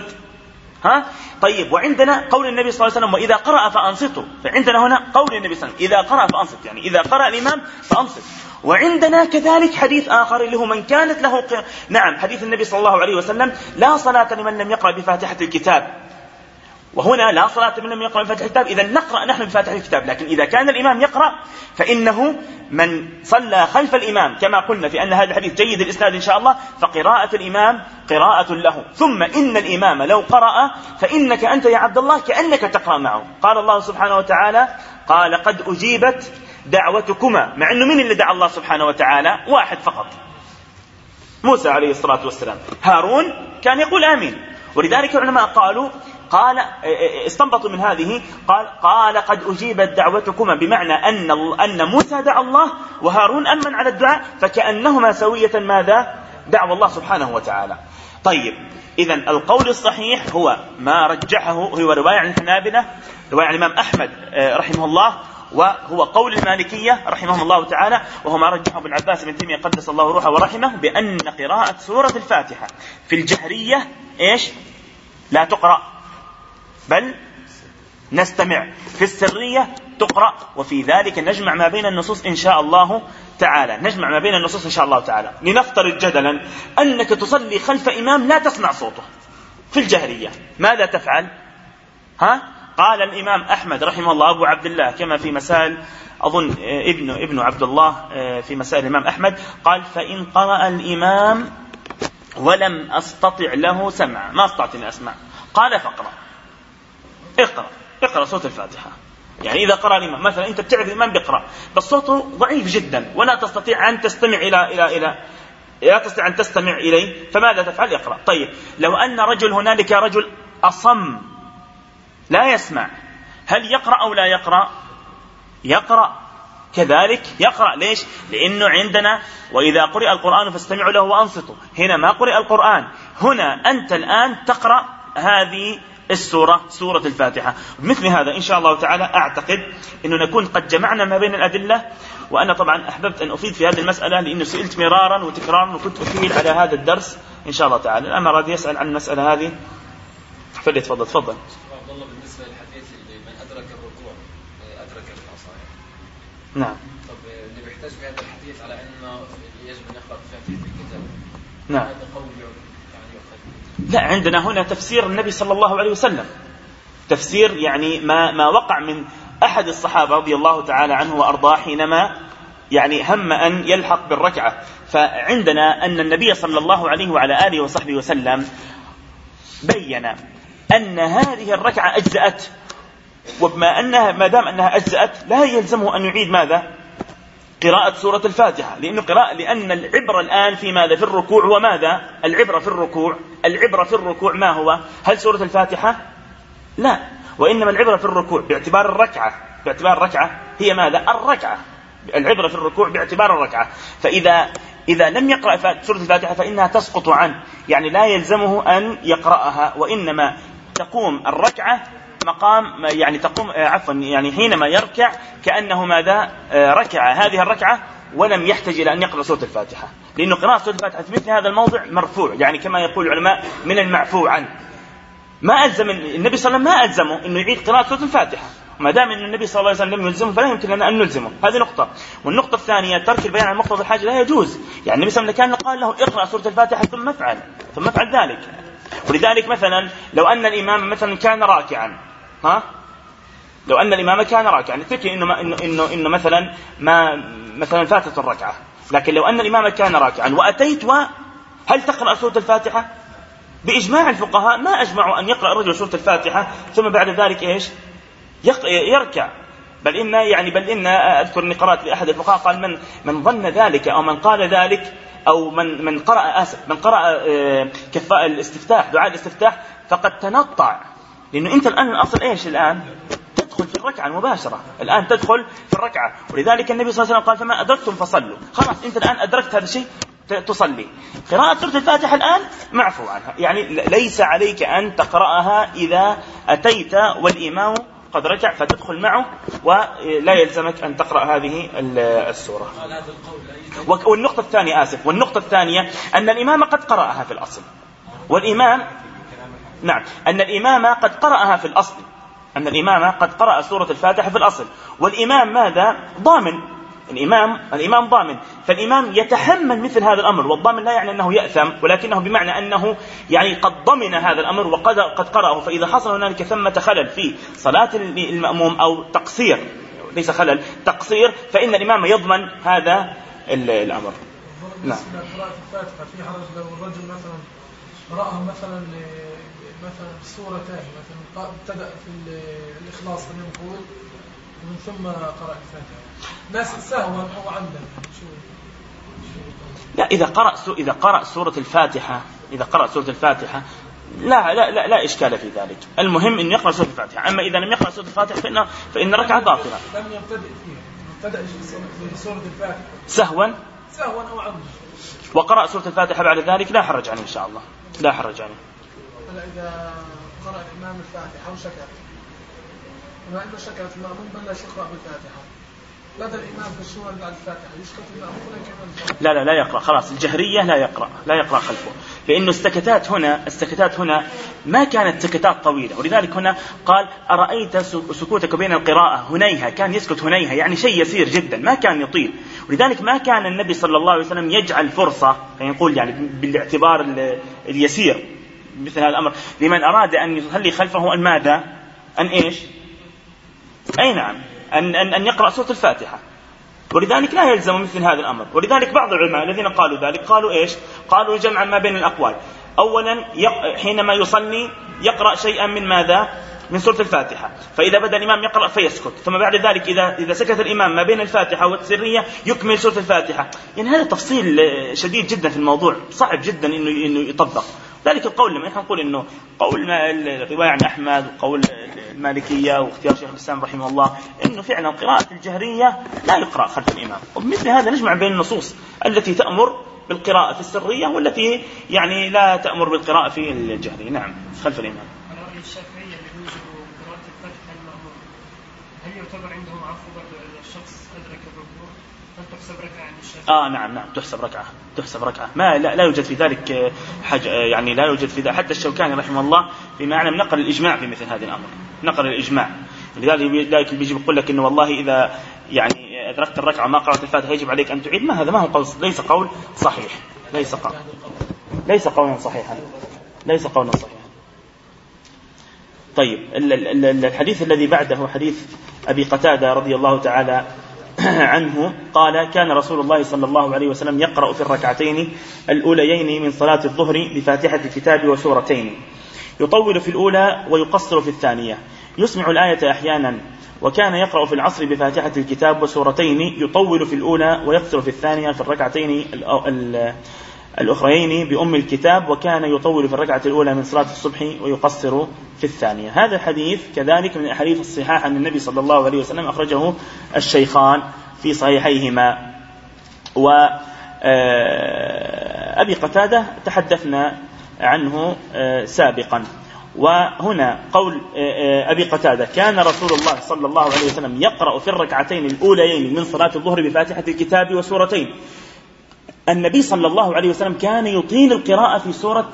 طيب، وعندنا قول النبي صلى الله عليه وسلم: وإذا قرأ فأنصتوا. فعندنا هنا قول النبي صلى الله عليه وسلم إذا قرأ فأنصت، يعني إذا قرأ الإمام فأنصت. وعندنا كذلك حديث آخر اللي هو من كانت له نعم، حديث النبي صلى الله عليه وسلم: لا صلاة لمن لم يقرأ بفاتحة الكتاب. وهنا لا صلاة لمن لم يقرأ بفاتحة الكتاب، إذا نقرأ نحن بفاتحة الكتاب. لكن إذا كان الإمام يقرأ فإنه من صلى خلف الإمام كما قلنا في أن هذا الحديث جيد الإسناد إن شاء الله، فقراءة الإمام قراءة له. ثم إن الإمام لو قرأ فإنك أنت يا عبد الله كأنك تقرأ معه. قال الله سبحانه وتعالى: قال قد أجيبت دعوتكما. مع أنه من اللي دعا الله سبحانه وتعالى؟ واحد فقط، موسى عليه الصلاة والسلام. هارون كان يقول آمين. ولذلك العلماء قال استنبطوا من هذه قال قد أجيبت دعوتكما، بمعنى أن موسى دعا الله وهارون أمن على الدعاء، فكأنهما سوية ماذا؟ دعوا الله سبحانه وتعالى. طيب، إذن القول الصحيح هو ما رجحه، هو رواية عن الحنابلة، رواية عن الإمام أحمد رحمه الله، وهو قول المالكية رحمهم الله تعالى، وهو ما رجحه ابن عباس بن تيمية قدس الله روحه ورحمه، بأن قراءة سورة الفاتحة في الجهرية إيش؟ لا تقرأ، بل نستمع. في السرية تقرأ. وفي ذلك نجمع ما بين النصوص إن شاء الله تعالى. نجمع ما بين النصوص إن شاء الله تعالى. لنفترض جدلا أنك تصلي خلف إمام لا تسمع صوته في الجهرية، ماذا تفعل؟ قال الإمام أحمد رحمه الله أبو عبد الله كما في مسائل أظن ابن عبد الله في مسائل الإمام أحمد، قال: فإن قرأ الإمام ولم أستطع له سمع، ما استطعت أن أسمع، قال: فاقرأ، اقرأ صوت الفاتحة. يعني إذا قرأ الإمام مثلا أنت بتعرف الإمام بيقرأ بس صوته ضعيف جدا ولا تستطيع أن تستمع لا تستطيع أن تستمع إليه، فماذا تفعل؟ اقرأ. طيب، لو أن هنالك رجل أصم لا يسمع، هل يقرأ أو لا يقرأ؟ يقرأ كذلك، يقرأ. ليش؟ لأنه عندنا وإذا قرئ القرآن فاستمعوا له وأنصتوا. هنا ما قرئ القرآن، هنا أنت الآن تقرأ هذه السورة، سورة الفاتحة. مثل هذا إن شاء الله تعالى أعتقد أنه نكون قد جمعنا ما بين الأدلة. وأنا طبعا أحببت أن أفيد في هذه المسألة لأنه سئلت مرارا وتكرارا وكنت أفيد على هذا الدرس إن شاء الله تعالى. الآن أراد يسأل عن المسألة هذه، فليتفضل. تفضل.
بالنسبة للحديث اللي من أدرك الركوع أدرك العصاية.
نعم.
طب اللي بيحتاج في هذا الحديث على أنه يجب أن يقرأ فاتحة الكتاب.
نعم.
هذا قول
لا، عندنا هنا تفسير النبي صلى الله عليه وسلم، تفسير يعني ما وقع من أحد الصحابة رضي الله تعالى عنه وأرضاه حينما يعني هم أن يلحق بالركعة. فعندنا أن النبي صلى الله عليه وعلى آله وصحبه وسلم بين أن هذه الركعة أجزأت، ما دام أنها أجزأت لا يلزمه أن يعيد ماذا؟ قراءة سورة الفاتحة، لأن العبرة الآن في ماذا؟ في الركوع. وماذا العبرة في الركوع؟ العبرة في الركوع ما هو؟ هل سورة الفاتحة؟ لا، وإنما العبرة في الركوع باعتبار الركعة هي ماذا؟ الركعة. العبرة في الركوع باعتبار الركعة. فإذا لم يقرأ سورة الفاتحة فإنها تسقط عنه، يعني لا يلزمه أن يقرأها، وإنما تقوم الركعة مقام يعني تقوم يعني حينما يركع كأنه ماذا ركع هذه الركعة ولم يحتاج إلى أن يقرأ سورة الفاتحة، لأنه قراءة سورة الفاتحة في مثل هذا الموضع مرفوع، يعني كما يقول العلماء من المعفو عنه. ما ألزم النبي صلى الله عليه وسلم، ما ألزمه أنه يعيد قراءة سورة الفاتحة، ما دام أن النبي صلى الله عليه وسلم لم يلزمه فلا يمكن لنا أن نلزمه. هذه نقطة. والنقطة الثانية ترك البيان عن مقتضى الحاجة لا يجوز. يعني النبي صلى الله عليه وسلم كان قال له اقرأ سورة الفاتحة ثم افعل ذلك. ولذلك مثلا لو أن الإمام مثلا كان راكعا، لو أن الإمام كان راكعا تكفي إنه مثلا فاتت الركعة، لكن لو أن الإمام كان راكعا وأتيت هل تقرأ سورة الفاتحة؟ بإجماع الفقهاء ما أجمعوا أن يقرأ الرجل سورة الفاتحة ثم بعد ذلك يركع. بل إن أذكر أني قرأت لأحد الفقهاء قال من ظن ذلك أو من قال ذلك أو من قرأ الاستفتاح دعاء الاستفتاح فقد تنطع، لأنه أنت الآن الأصل الآن تدخل في الركعة مباشرة، الآن تدخل في الركعة. ولذلك النبي صلى الله عليه وسلم قال فما أدركتم فصلوا، خلاص أنت الآن أدركت هذا الشيء تصلي. قراءة سورة الفاتحة الآن معفو عنها، يعني ليس عليك أن تقرأها إذا أتيت والإمام قد ركع فتدخل معه، ولا يلزمك أن تقرأ هذه السورة. والنقطة الثانية أن الإمام قد قرأها في الأصل، أن الإمام قد قرأها في الأصل، أن الإمام قد قرأ سورة الفاتحة في الأصل، والإمام ماذا؟ ضامن. الإمام ضامن، فالإمام يتحمل مثل هذا الأمر، والضامن لا يعني أنه يأثم، ولكنه بمعنى أنه يعني قد ضمن هذا الأمر وقد قرأه. فإذا حصل هنالك ثمة خلل في صلاة المأموم أو تقصير، ليس خلل، تقصير، فإن الإمام يضمن هذا الأمر.
نعم. قراءة الفاتحة في حرج لو الرجل مثلا قرأها مثلا بسورتين، مثلا ابتدأ في الإخلاص كما نقول ومن ثم قرأ الفاتحة، ناس سهوا أو عمدا.
لا، إذا قرأ سورة الفاتحة لا إشكال في ذلك. المهم أن يقرأ سورة الفاتحة. أما إذا لم يقرأ سورة الفاتحة فإن ركعة باطلة.
لم يبتدئ فيها، ابتدأ في سورة الفاتحة
سهوا
أو عمدا
وقرأ سورة الفاتحة بعد ذلك لا حرج عنه إن شاء الله، لا حرج عنه.
إذا قرأ الإمام الفاتحة وشكر، وما إنه شكرت المأموم بلش يقرأ بالفاتحة، بدأ الإمام في السورة بعد الفاتحة يسكت المأموم ولا كمان؟
لا يقرأ، خلاص الجهرية لا يقرأ خلفه، لأنه السكتات هنا ما كانت سكتات طويلة. ولذلك هنا قال أرأيت سكوتك بين القراءة هنيها، كان يسكت هنيها، يعني شيء يسير جدا ما كان يطيل. ولذلك ما كان النبي صلى الله عليه وسلم يجعل فرصة، نقول يعني بالاعتبار اليسير مثل هذا الأمر لمن أراد أن يصلي خلفه أن يقرأ سورة الفاتحة. ولذلك لا يلزم مثل هذا الأمر. ولذلك بعض العلماء الذين قالوا ذلك قالوا جمعا ما بين الأقوال. أولا حينما يصلي يقرأ شيئا من سورة الفاتحة، فإذا بدأ الإمام يقرأ فيسكت، ثم بعد ذلك إذا سكت الإمام ما بين الفاتحة والسرية يكمل سورة الفاتحة. يعني هذا تفصيل شديد جدا في الموضوع، صعب جدا إنه يطبق. ذلك القول لما نقول إنه قول الرواية عن أحمد وقول المالكية واختيار شيخ الإسلام رحمه الله إنه فعلا قراءة الجهرية لا يقرأ خلف الإمام. وبمثل هذا نجمع بين النصوص التي تأمر بالقراءة في السرية والتي يعني لا تأمر بالقراءة في الجهرية. نعم خلف الإمام.
الرأي الشافعي يجوز قراءة الفاتحة المأموم، هل يعتبر عندهم عفو برضو إذا الشخص أدرك الركوع؟ هل تحسب ركعة عند الشافعي؟
نعم تحسب ركعة. ما لا يوجد في ذلك حاجة، يعني لا يوجد في ذلك. حتى الشوكاني رحمه الله في معنى نقل الإجماع في مثل هذا الأمر، نقل الإجماع. لذلك بيجي بيقول لك إنه والله إذا يعني أدركت الركعة ما قرأت الفاتحة يجب عليك أن تعيد. هذا ما هو قول، ليس قول صحيح، ليس قولا صحيحا. طيب الحديث الذي بعده حديث أبي قتادة رضي الله تعالى عنه قال كان رسول الله صلى الله عليه وسلم يقرأ في الركعتين الأوليين من صلاة الظهر بفاتحة الكتاب وسورتين، يطول في الأولى ويقصر في الثانية، يسمع الآية أحيانا، وكان يقرأ في العصر بفاتحة الكتاب وسورتين، يطول في الأولى ويقصر في الثانية في الركعتين الأخرين بأم الكتاب، وكان يطول في الركعة الأولى من صلاة الصبح ويقصر في الثانية. هذا الحديث كذلك من الأحاديث الصحاح أن النبي صلى الله عليه وسلم أخرجه الشيخان في صحيحيهما. وأبي قتادة تحدثنا عنه سابقا. وهنا قول أبي قتادة: كان رسول الله صلى الله عليه وسلم يقرأ في الركعتين الأوليين من صلاة الظهر بفاتحة الكتاب وسورتين. النبي صلى الله عليه وسلم كان يطيل القراءة في سورة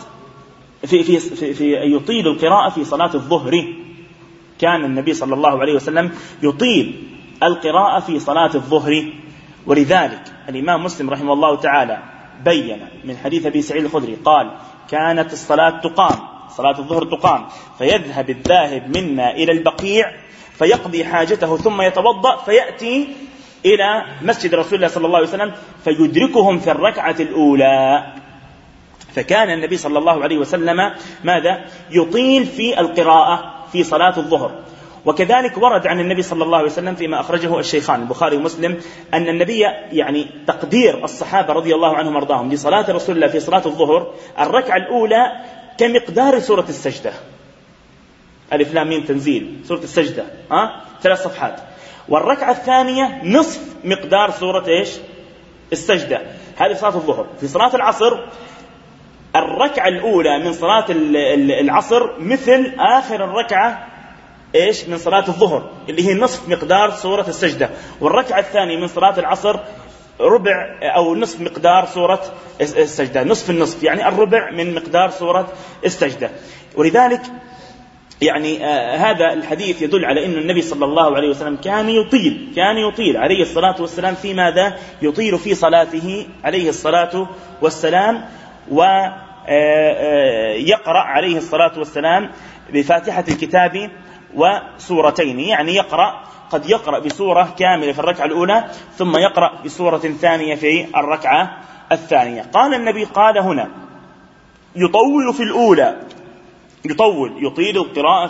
يطيل القراءة في صلاة الظهر. كان النبي صلى الله عليه وسلم يطيل القراءة في صلاة الظهر. ولذلك الإمام مسلم رحمه الله تعالى بين من حديث أبي سعيد الخدري قال: كانت الصلاة تقام، صلاة الظهر تقام، فيذهب الذاهب منا إلى البقيع فيقضي حاجته ثم يتوضأ فيأتي إلى مسجد رسول الله صلى الله عليه وسلم فيدركهم في الركعة الأولى. فكان النبي صلى الله عليه وسلم ماذا؟ يطيل في القراءة في صلاة الظهر. وكذلك ورد عن النبي صلى الله عليه وسلم فيما أخرجه الشيخان البخاري ومسلم أن النبي يعني تقدير الصحابة رضي الله عنهم وارضاهم لصلاة رسول الله في صلاة الظهر الركعة الأولى كمقدار سورة السجدة. ألف لام ميم تنزيل سورة السجدة 3 صفحات. والركعة الثانية نصف مقدار سورة السجدة. هذه صلاة الظهر. في صلاة العصر الركعة الأولى من صلاة العصر مثل آخر الركعة من صلاة الظهر اللي هي نصف مقدار سورة السجدة. والركعة الثانية من صلاة العصر ربع أو نصف مقدار سورة السجدة، نصف النصف، يعني الربع من مقدار سورة السجدة. ولذلك يعني هذا الحديث يدل على أن النبي صلى الله عليه وسلم كان يطيل عليه الصلاة والسلام في ماذا؟ يطيل في صلاته عليه الصلاة والسلام، ويقرأ عليه الصلاة والسلام بفاتحة الكتاب وسورتين. يعني قد يقرأ بسورة كاملة في الركعة الأولى ثم يقرأ بسورة ثانية في الركعة الثانية. قال النبي قال هنا: يطول في الأولى، يطيل القراءة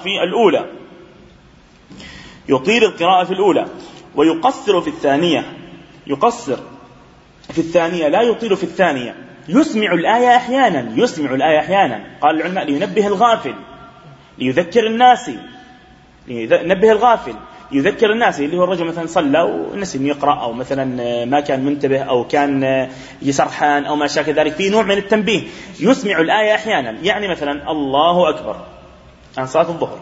في الأولى، ويقصر في الثانية. يقصر في الثانية، لا يطيل في الثانية. يسمع الآية أحيانا. قال العلماء: لينبه الغافل، ليذكر الناس، لينبه الغافل، يذكر الناس. اللي هو الرجل مثلا صلى ونسي أن يقرأ، أو مثلا ما كان منتبه، أو كان يسرحان، أو ما شاكل ذلك، في نوع من التنبيه. يسمع الآية أحيانا، يعني مثلا الله أكبر عن صلاة الظهر،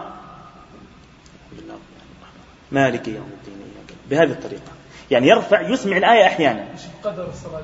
مالك يوم الدين، بهذه الطريقة. يعني يرفع، يسمع الآية أحيانا.
قدر الصلاة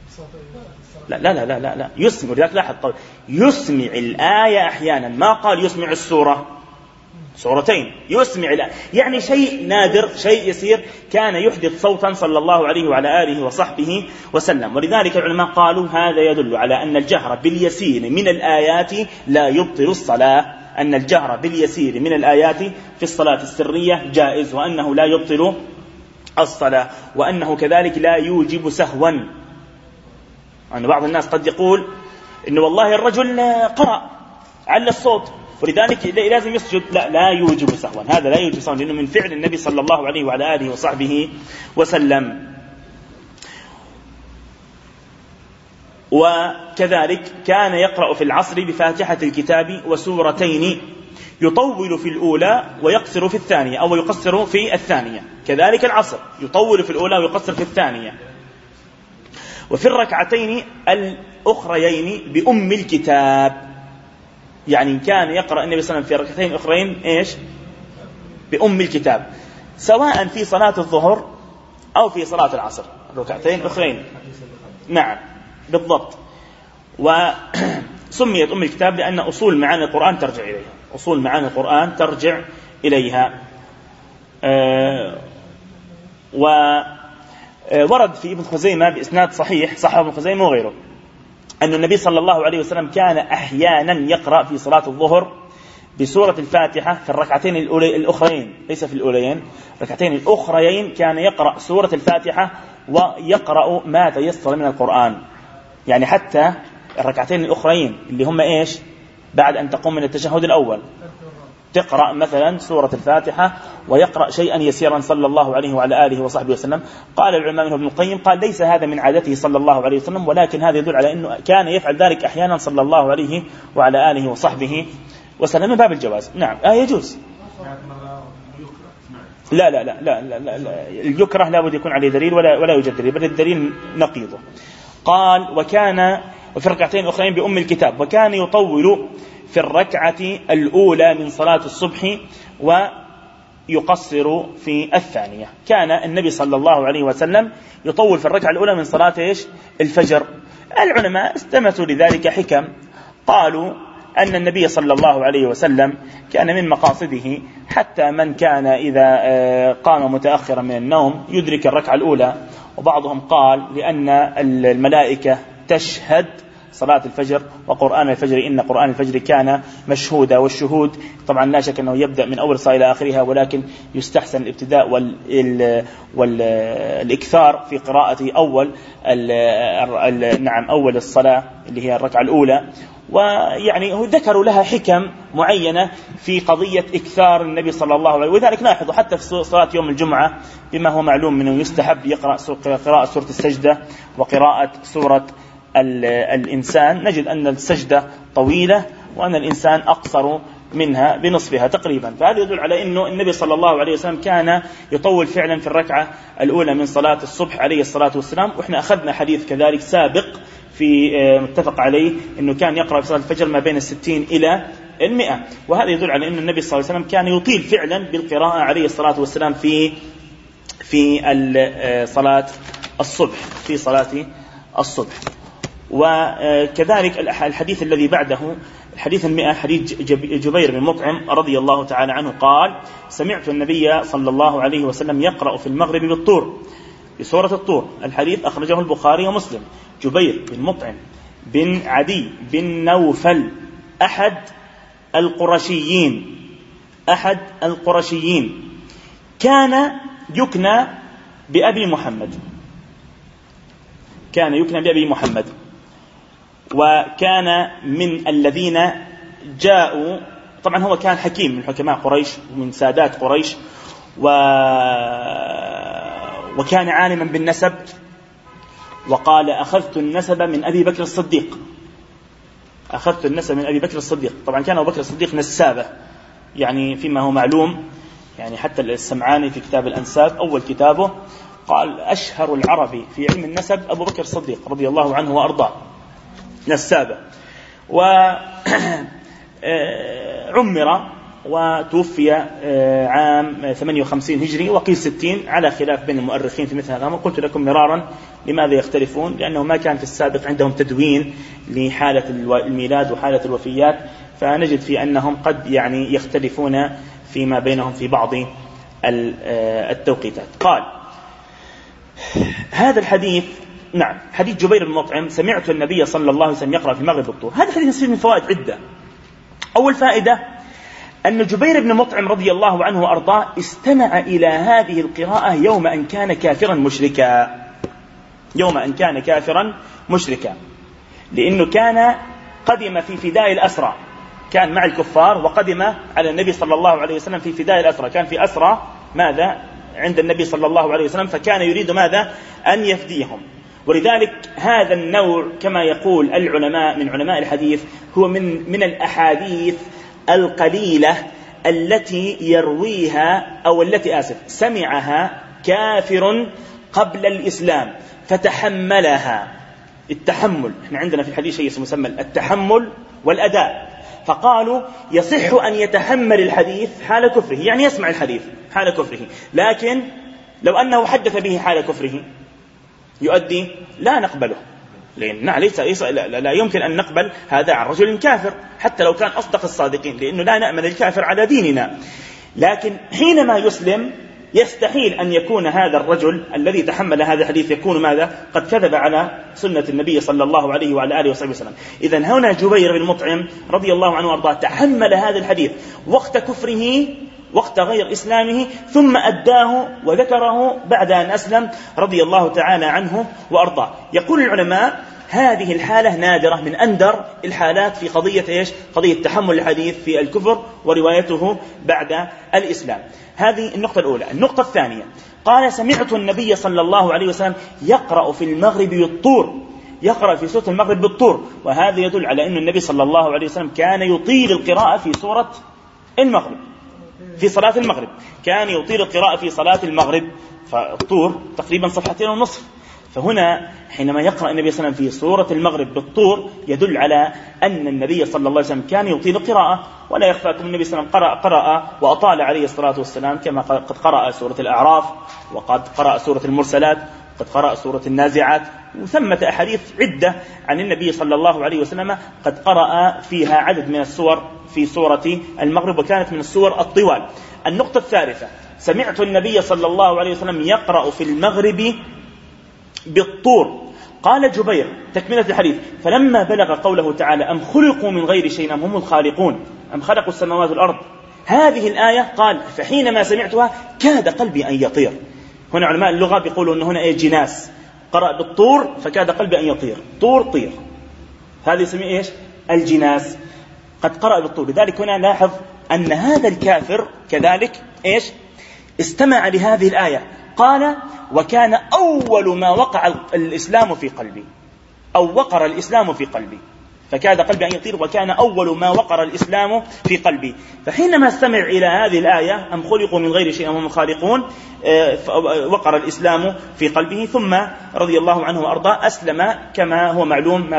لا يسمع. لذلك لاحظ طيب. يسمع الآية أحيانا، ما قال يسمع السورة، سورتين. يسمع الآية يعني شيء نادر، شيء يسير. كان يحدث صوتا صلى الله عليه وعلى آله وصحبه وسلم. ولذلك العلماء قالوا هذا يدل على أن الجهر باليسير من الآيات لا يبطل الصلاة. أن الجهر باليسير من الآيات في الصلاة السرية جائز، وأنه لا يبطل الصلاة، وأنه كذلك لا يوجب سهوا. أن بعض الناس قد يقول إن والله الرجل قرأ على الصوت ولذلك لازم يسجد. لا يوجب سهوا، هذا لا يوجب سهوا، لأنه من فعل النبي صلى الله عليه وعلى آله وصحبه وسلم. وكذلك كان يقرأ في العصر بفاتحة الكتاب وسورتين، يطول في الأولى ويقصر في الثانية، أو يقصر في الثانية. كذلك العصر يطول في الأولى ويقصر في الثانية. وفي الركعتين الأخريين بأم الكتاب، يعني كان يقرأ النبي صلى الله عليه وسلم في الركعتين الأخرين بأم الكتاب، سواء في صلاة الظهر أو في صلاة العصر، الركعتين الأخرين. نعم بالضبط. وسميت أم الكتاب لأن أصول معاني القرآن ترجع إليها، أصول معاني القرآن ترجع إليها. وورد في ابن خزيمة بإسناد صحيح، صححه ابن خزيمة وغيره، أن النبي صلى الله عليه وسلم كان أحيانا يقرأ في صلاة الظهر بسورة الفاتحة في الركعتين الأخرين، ليس في الأوليين، الركعتين الأخرين كان يقرأ سورة الفاتحة ويقرأ ما تيسر من القرآن. يعني حتى الركعتين الأخرين اللي هم بعد أن تقوم من التشهد الأول تقرأ مثلا سورة الفاتحة ويقرأ شيئا يسيرا صلى الله عليه وعلى آله وصحبه وسلم. قال العلماء منه ابن القيم قال ليس هذا من عادته صلى الله عليه وسلم، ولكن هذا يدل على أنه كان يفعل ذلك أحيانا صلى الله عليه وعلى آله وصحبه وسلم من باب الجواز. نعم يجوز. لا لا لا لا لا, لا, لا. اليكره لا بد يكون عليه دليل ولا يوجد دليل، بل الدليل نقيضه. قال وكان وفي الركعتين الأخرين بأم الكتاب، وكان يطول في الركعة الأولى من صلاة الصبح ويقصر في الثانية. كان النبي صلى الله عليه وسلم يطول في الركعة الأولى من صلاة الفجر. العلماء استمتوا لذلك حكم، قالوا أن النبي صلى الله عليه وسلم كان من مقاصده حتى من كان إذا قام متأخرا من النوم يدرك الركعة الأولى، وبعضهم قال لأن الملائكة تشهد صلاة الفجر وقرآن الفجر، إن قرآن الفجر كان مشهودا، والشهود طبعا لا شك أنه يبدأ من أول صلاة إلى آخرها، ولكن يستحسن الابتداء والإكثار في قراءة أول الصلاة اللي هي الركعة الأولى. ويعني ذكروا لها حكم معينة في قضية إكثار النبي صلى الله عليه وسلم، وذلك نلاحظ حتى في صلاة يوم الجمعة بما هو معلوم منه يستحب يقرأ قراءة سورة السجدة وقراءة سورة الإنسان. نجد أن السجدة طويلة وأن الإنسان أقصر منها بنصفها تقريبا، فهذا يدل على أنه النبي صلى الله عليه وسلم كان يطول فعلا في الركعة الأولى من صلاة الصبح عليه الصلاة والسلام. وإحنا أخذنا حديث كذلك سابق في متفق عليه أنه كان يقرأ في صلاة الفجر ما بين 60 إلى 100، وهذا يدل على أن النبي صلى الله عليه وسلم كان يطيل فعلا بالقراءة عليه الصلاة والسلام في صلاة الصبح. وكذلك الحديث الذي بعده الحديث 100 حديث جبير بن مطعم رضي الله تعالى عنه قال سمعت النبي صلى الله عليه وسلم يقرأ في المغرب بالطور بسورة الطور. الحديث أخرجه البخاري ومسلم. جبير بن مطعم بن عدي بن نوفل أحد القرشيين كان يكنى بأبي محمد، وكان من الذين جاءوا، طبعا هو كان حكيم من حكماء قريش ومن سادات قريش، وكان عالما بالنسب، وقال أخذت النسب من أبي بكر الصديق. طبعا كان أبو بكر الصديق نسابة، يعني فيما هو معلوم، يعني حتى السمعاني في كتاب الأنساب أول كتابه قال أشهر العرب في علم النسب أبو بكر الصديق رضي الله عنه وأرضاه، نسابة. وعمر وتوفي عام 58 هجري وقيل 60 على خلاف بين المؤرخين في مثل هذا. قلت لكم مرارا لماذا يختلفون، لأنه ما كان في السابق عندهم تدوين لحالة الميلاد وحالة الوفيات، فنجد في أنهم قد يعني يختلفون فيما بينهم في بعض التوقيتات. قال هذا الحديث حديث جبير بن مطعم سمعت النبي صلى الله عليه وسلم يقرأ في المغرب بالطور. هذا الحديث يصير من فوائد عدة. أول فائدة أن جبير بن مطعم رضي الله عنه وأرضاه استمع إلى هذه القراءة يوم أن كان كافرا مشركا، لأنه كان قدم في فداء الأسرى، كان مع الكفار وقدم على النبي صلى الله عليه وسلم في فداء الأسرى، كان في أسرى ماذا عند النبي صلى الله عليه وسلم، فكان يريد ماذا أن يفديهم. ولذلك هذا النوع كما يقول العلماء من علماء الحديث هو من الأحاديث القليلة التي يرويها أو التي سمعها كافر قبل الإسلام فتحملها. التحمل، احنا عندنا في الحديث شيء يسمى التحمل والأداء، فقالوا يصح أن يتحمل الحديث حال كفره، يعني يسمع الحديث حال كفره، لكن لو أنه حدث به حال كفره يؤدي لا نقبله، لأن ليس لا يمكن أن نقبل هذا عن رجل كافر حتى لو كان أصدق الصادقين، لأنه لا نأمن الكافر على ديننا. لكن حينما يسلم يستحيل أن يكون هذا الرجل الذي تحمل هذا الحديث يكون ماذا قد كذب على سنة النبي صلى الله عليه وعلى آله وصحبه وسلم. إذن هنا جبير بن مطعم رضي الله عنه وأرضاه تحمل هذا الحديث وقت كفره وقت غير إسلامه، ثم أداه وذكره بعد أن أسلم رضي الله تعالى عنه وأرضاه. يقول العلماء هذه الحالة نادرة من أندر الحالات في قضية إيش؟ قضية تحمل الحديث في الكفر وروايته بعد الإسلام. هذه النقطة الأولى. النقطة الثانية، قال سمعت النبي صلى الله عليه وسلم يقرأ في المغرب بالطور، يقرأ في سورة المغرب بالطور، وهذا يدل على أن النبي صلى الله عليه وسلم كان يطيل القراءة في سورة المغرب، في صلاة المغرب كان يطيل القراءة في صلاة المغرب، فالطور تقريبا 2.5 صفحة. فهنا حينما يقرأ النبي صلى الله عليه وسلم في سورة المغرب بالطور يدل على أن النبي صلى الله عليه وسلم كان يطيل القراءة. ولا يخفاكم النبي صلى الله عليه وسلم قرأ وأطال عليه الصلاة والسلام، كما قد قرأ سورة الأعراف، وقد قرأ سورة المرسلات، قد قرأ سورة النازعات، وثمة أحاديث عدة عن النبي صلى الله عليه وسلم قد قرأ فيها عدد من السور في سورة المغرب، وكانت من السور الطوال. النقطة الثالثة، سمعت النبي صلى الله عليه وسلم يقرأ في المغرب بالطور. قال جبير تكملة الحديث: فلما بلغ قوله تعالى أم خلقوا من غير شيء أم هم الخالقون أم خلقوا السماوات والأرض، هذه الآية قال فحينما سمعتها كاد قلبي أن يطير. هنا علماء اللغة بيقولوا أن هنا جناس، قرأ بالطور فكاد قلبي أن يطير، طور طير، هذه يسميه إيش؟ الجناس، قد قرأ بالطور. لذلك هنا لاحظ أن هذا الكافر كذلك إيش؟ استمع لهذه الآية، قال وكان أول ما وقع الإسلام في قلبي، أو وقر الإسلام في قلبي، فكاد قلبي أن يطير وكان أول ما وقر الإسلام في قلبي. فحينما استمع إلى هذه الآية أم خلقوا من غير شيء هم خالقون، وقر الإسلام في قلبه، ثم رضي الله عنه وأرضاه أسلم، كما هو معلوم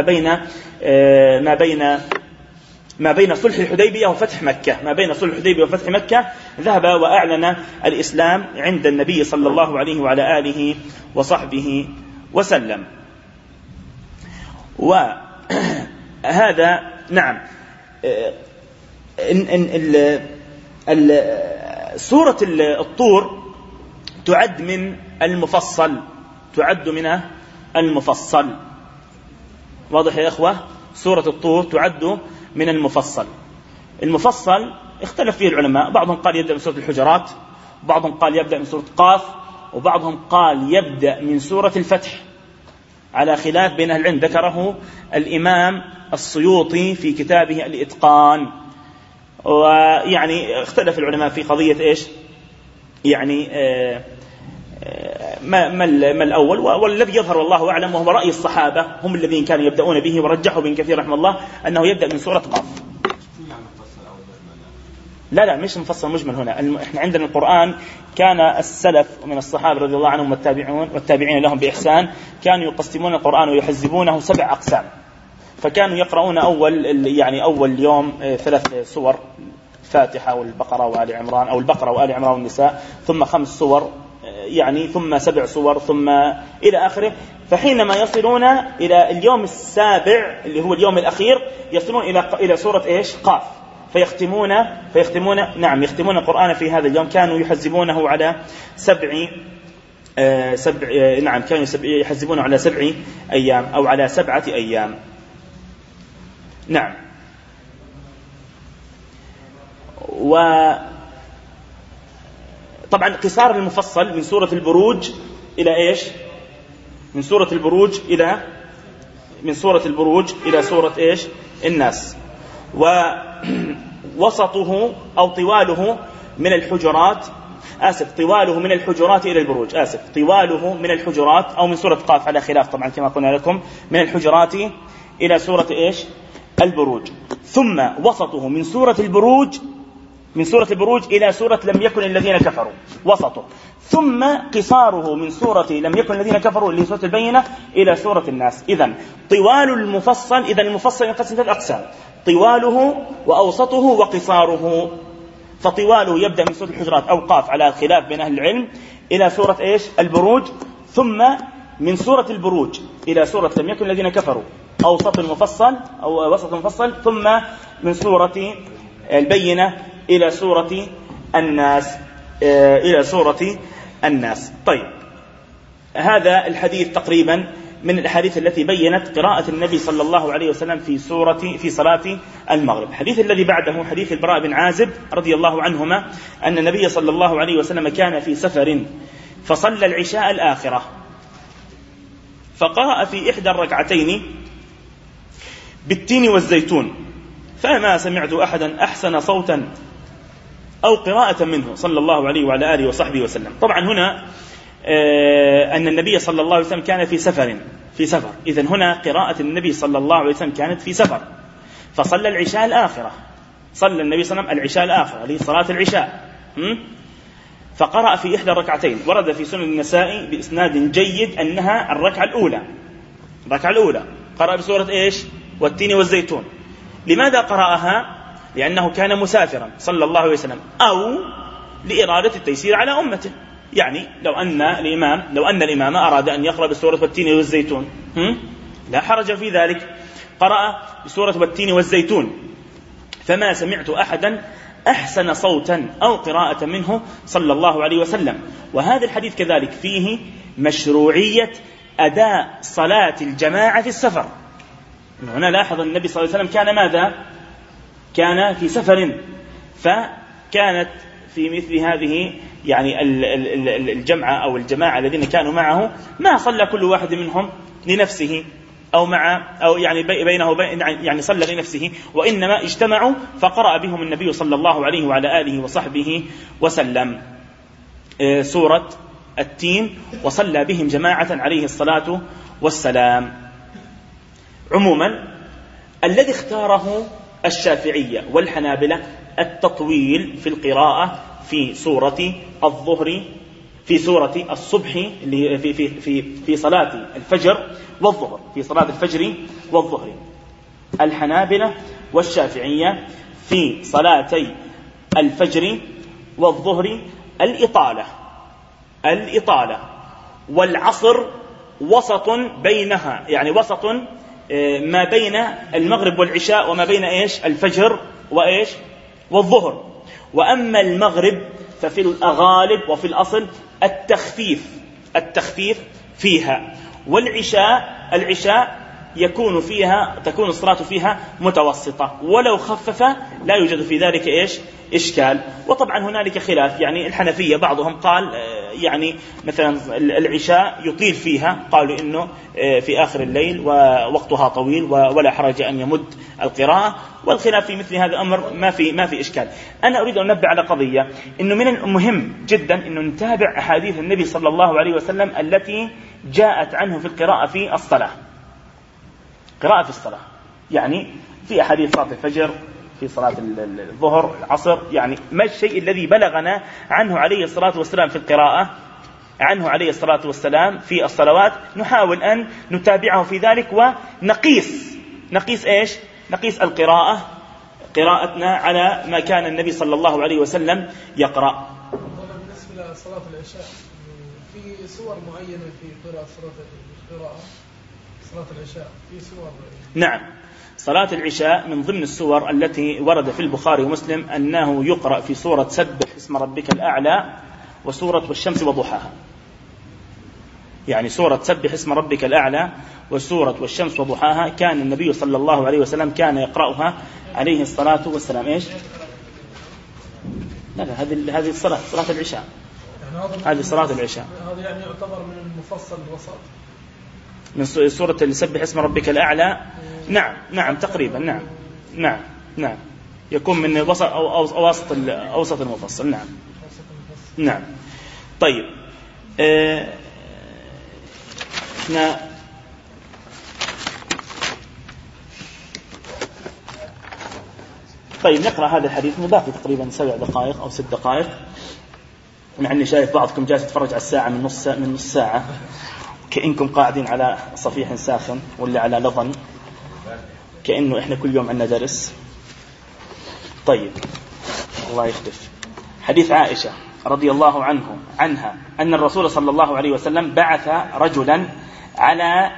ما بين صلح الحديبية وفتح مكة، ما بين صلح الحديبية وفتح مكة ذهب وأعلن الإسلام عند النبي صلى الله عليه وعلى آله وصحبه وسلم. وهذا نعم سورة الطور تعد من المفصل، واضح يا إخوة؟ سورة الطور تعد من المفصل اختلف فيه العلماء، بعضهم قال يبدأ من سورة الحجرات، بعضهم قال يبدأ من سورة قاف، وبعضهم قال يبدأ من سورة الفتح، على خلاف بين أهل العلم. ذكره الإمام السيوطي في كتابه الإتقان. ويعني اختلف العلماء في قضية إيش يعني ما الأول، والذي يظهر والله أعلم وهو رأي الصحابة هم الذين كانوا يبدأون به، ورجحوا ابن كثير رحمه الله أنه يبدأ من سورة قاف. لا مش مفصل مجمل. هنا احنا عندنا القرآن كان السلف من الصحابة رضي الله عنهم والتابعين لهم بإحسان كانوا يقسمون القرآن ويحزبونه 7 أقسام. فكانوا يقرؤون أول يوم 3 سور، فاتحة والبقرة وآل عمران، أو البقرة وآل عمران والنساء، ثم 5 سور ثم 7 سور، ثم إلى آخره. فحينما يصلون إلى اليوم السابع اللي هو اليوم الأخير يصلون إلى سورة إيش؟ قاف، فيختمون يختمون القرآن في هذا اليوم. كانوا يحزبونه على 7 كانوا يحزبونه على 7 أيام أو على 7 أيام. نعم. وطبعا قصار المفصل من سورة البروج إلى إيش؟ من سورة البروج إلى سورة إيش؟ الناس. ووسطه أو طواله من الحجرات طواله من الحجرات إلى البروج طواله من الحجرات أو من سورة قاف، على خلاف طبعا كما قلنا لكم، من الحجرات إلى سورة إيش؟ البروج. ثم وسطه من سورة البروج إلى سورة لم يكن الذين كفروا، وسطه. ثم قصاره من سورة لم يكن الذين كفروا اللي سورة البينة إلى سورة الناس. إذن طوال المفصل، المفصل ينقسم 3 أقسام: طواله وأوسطه وقصاره. فطواله يبدأ من سورة الحجرات أو قاف على خلاف بين أهل العلم إلى سورة إيش؟ البروج. ثم من سورة البروج إلى سورة لم يكن الذين كفروا أوسط المفصل أو وسط المفصل. ثم من سورة البينة إلى سورة الناس. طيب، هذا الحديث تقريبا من الأحاديث التي بيّنت قراءة النبي صلى الله عليه وسلم في صلاة المغرب. الحديث الذي بعده حديث البراء بن عازب رضي الله عنهما أن النبي صلى الله عليه وسلم كان في سفر فصلى العشاء الآخرة، فقرأ في إحدى الركعتين بالتين والزيتون فما سمعت أحدا أحسن صوتا أو قراءة منه صلى الله عليه وعلى آله وصحبه وسلم. طبعا هنا أن النبي صلى الله عليه وسلم كان في سفر إذن هنا قراءة النبي صلى الله عليه وسلم كانت في سفر، فصلى العشاء الآخرة، صلى النبي صلى الله عليه وسلم العشاء الآخرة اللي صلاة العشاء، فقرأ في إحدى الركعتين. ورد في سنن النسائي بإسناد جيد أنها الركعة الأولى قرأ بسورة إيش؟ والتين والزيتون. لماذا قرأها؟ لأنه كان مسافرا صلى الله عليه وسلم، أو لإرادة التيسير على أمته. يعني لو أن الإمام أراد أن يقرأ بسورة والتين والزيتون لا حرج في ذلك، قرأ بسورة والتين والزيتون. فما سمعت أحدا أحسن صوتا أو قراءة منه صلى الله عليه وسلم. وهذا الحديث كذلك فيه مشروعية أداء صلاة الجماعة في السفر. هنا لاحظ النبي صلى الله عليه وسلم كان ماذا؟ كان في سفر، فكانت في مثل هذه يعني الجماعة أو الجماعة الذين كانوا معه ما صلى كل واحد منهم لنفسه أو يعني بينه يعني صلى لنفسه، وإنما اجتمعوا فقرأ بهم النبي صلى الله عليه وعلى آله وصحبه وسلم سورة التين، وصلى بهم جماعة عليه الصلاة والسلام. عموما الذي اختاره الشافعية والحنابلة التطويل في القراءة في سورة الظهر، في سورة الصبح في صلاة الفجر والظهر، في صلاة الفجر والظهر. الحنابلة والشافعية في صلاتي الفجر والظهر الإطالة، والعصر وسط بينها، يعني وسط ما بين المغرب والعشاء وما بين إيش؟ الفجر وإيش؟ والظهر. وأما المغرب ففي الغالب وفي الأصل التخفيف فيها، والعشاء تكون الصلاة فيها متوسطة، ولو خفف لا يوجد في ذلك إيش؟ إشكال. وطبعا هنالك خلاف، يعني الحنفية بعضهم قال يعني مثلا العشاء يطيل فيها، قالوا إنه في آخر الليل ووقتها طويل ولا حرج أن يمد القراءة، والخلاف في مثل هذا الأمر ما في إشكال. أنا أريد أن أنبه على قضية، إنه من المهم جدا إنه نتابع أحاديث النبي صلى الله عليه وسلم التي جاءت عنه في القراءة في الصلاة، قراءة في الصلاة، يعني في أحاديث صلاة الفجر، في صلاة الظهر، العصر، يعني ما الشيء الذي بلغنا عنه عليه الصلاة والسلام في القراءة، عنه عليه الصلاة والسلام في الصلوات، نحاول أن نتابعه في ذلك ونقيس إيش؟ نقيس قراءتنا على ما كان النبي صلى الله عليه وسلم يقرأ.
بالنسبة لصلاة العشاء في صور معينة في قراءة صلاة العشاء في صور.
نعم، صلاة العشاء من ضمن السور التي ورد في البخاري ومسلم أنه يقرأ في سورة سبح اسم ربك الأعلى وسورة والشمس وضحاها. يعني سورة سبح اسم ربك الأعلى وسورة والشمس وضحاها كان النبي صلى الله عليه وسلم كان يقرأها عليه الصلاة والسلام. إيش؟ لا هذه صلاة العشاء، هذه صلاة العشاء.
هذا يعني يعتبر من المفصل الوسط
من سورة سبح اسم ربك الأعلى. نعم تقريبا. نعم يكون من وسط أو أوسط المفصل. نعم. طيب نقرأ هذا الحديث، باقي تقريبا 7 دقائق أو 6 دقائق، مع أني شايف بعضكم جالس يتفرج على الساعة من نص ساعة، كأنكم قاعدين على صفيح ساخن ولا على لظن، كأنه إحنا كل يوم عندنا درس. طيب الله يخلف. حديث عائشة رضي الله عنها أن الرسول صلى الله عليه وسلم بعث رجلا على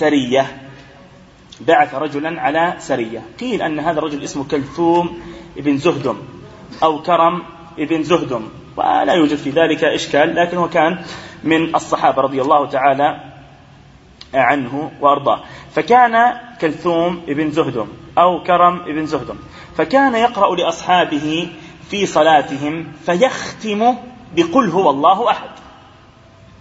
سرية. قيل أن هذا الرجل اسمه كلثوم ابن زهدم أو كرم ابن زهدم، ولا يوجد في ذلك إشكال، لكن هو كان من الصحابة رضي الله تعالى عنه وأرضاه. فكان كلثوم ابن زهدم أو كرم ابن زهدم فكان يقرأ لأصحابه في صلاتهم فيختم بقل هو الله أحد،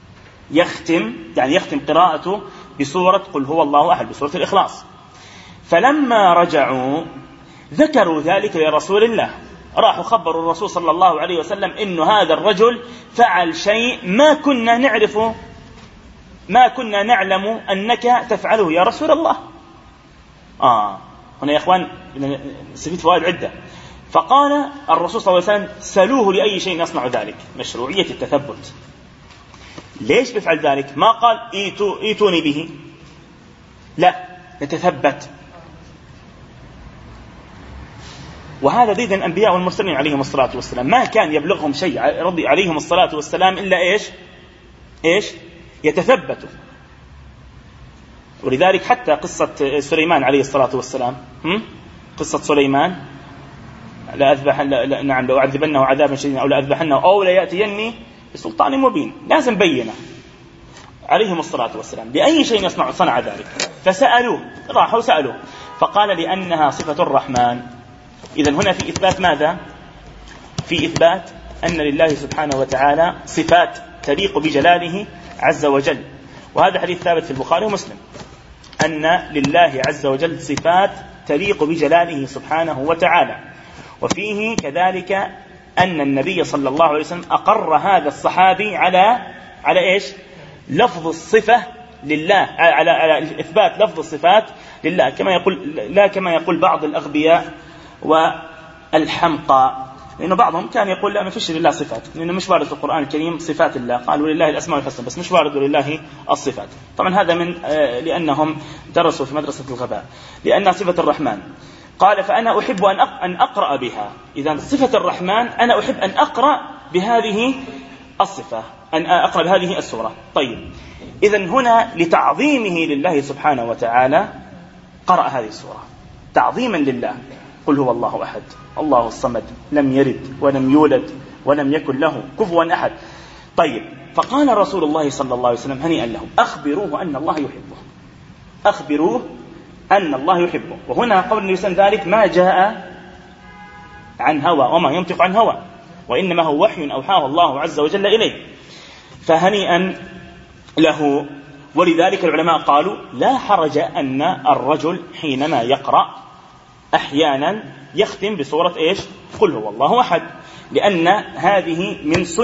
يختم قراءته بسورة قل هو الله أحد، بسورة الإخلاص. فلما رجعوا ذكروا ذلك لرسول الله، راحوا خبروا الرسول صلى الله عليه وسلم إن هذا الرجل فعل شيء ما كنا نعرفه، ما كنا نعلم أنك تفعله يا رسول الله. هنا يا إخوان سبيت فوائد عدة. فقال الرسول صلى الله عليه وسلم سألوه لأي شيء يصنع ذلك، مشروعية التثبت. ليش بفعل ذلك؟ ما قال ايتوني به، لا، يتثبت. وهذا ديد الأنبياء والمرسلين عليهم الصلاة والسلام، ما كان يبلغهم شيء رضي عليهم الصلاة والسلام إلا إيش يتثبتوا. ولذلك حتى قصة سليمان عليه الصلاة والسلام، قصة سليمان نعم لو أعذبنه عذابا شديدا أو لأذبحنه أو ليأتيني بسلطان مبين، لازم بينه عليهم الصلاة والسلام لأي شيء صنع ذلك. فسألوه، راحوا سألوه، فقال لأنها صفة الرحمن. إذن هنا في إثبات ماذا؟ في إثبات أن لله سبحانه وتعالى صفات تليق بجلاله عز وجل. وهذا حديث ثابت في البخاري ومسلم، أن لله عز وجل صفات تليق بجلاله سبحانه وتعالى. وفيه كذلك أن النبي صلى الله عليه وسلم أقر هذا الصحابي على إيش؟ لفظ الصفة لله، على إثبات لفظ الصفات لله، كما يقول بعض الأغبياء والحمقى، لأنه بعضهم كان يقول لا، ما فيش لله صفات، لأنه مش وارد في القرآن الكريم صفات الله، قالوا لله الأسماء الحسنى بس مش وارد لله الصفات. طبعا هذا لأنهم درسوا في مدرسة الغباء، لأنها صفة الرحمن. قال فأنا أحب أن أقرأ بها. إذا صفة الرحمن أنا أحب أن أقرأ بهذه الصفة، أن أقرأ بهذه السورة. طيب، إذن هنا لتعظيمه لله سبحانه وتعالى قرأ هذه السورة تعظيما لله. قل هو الله أحد الله الصمد لم يلد ولم يولد ولم يكن له كفوا أحد. طيب، فقال رسول الله صلى الله عليه وسلم هنيئا له، أخبروه أن الله يحبه، أخبروه أن الله يحبه. وهنا قول النبي صلى الله عليه وسلم ذلك ما جاء عن هوى وما ينطق عن هوى، وإنما هو وحي أوحاه الله عز وجل إليه، فهنيئا له. ولذلك العلماء قالوا لا حرج أن الرجل حينما يقرأ أحيانا يختم بسورة إيش؟ قل هو الله أحد، لأن هذه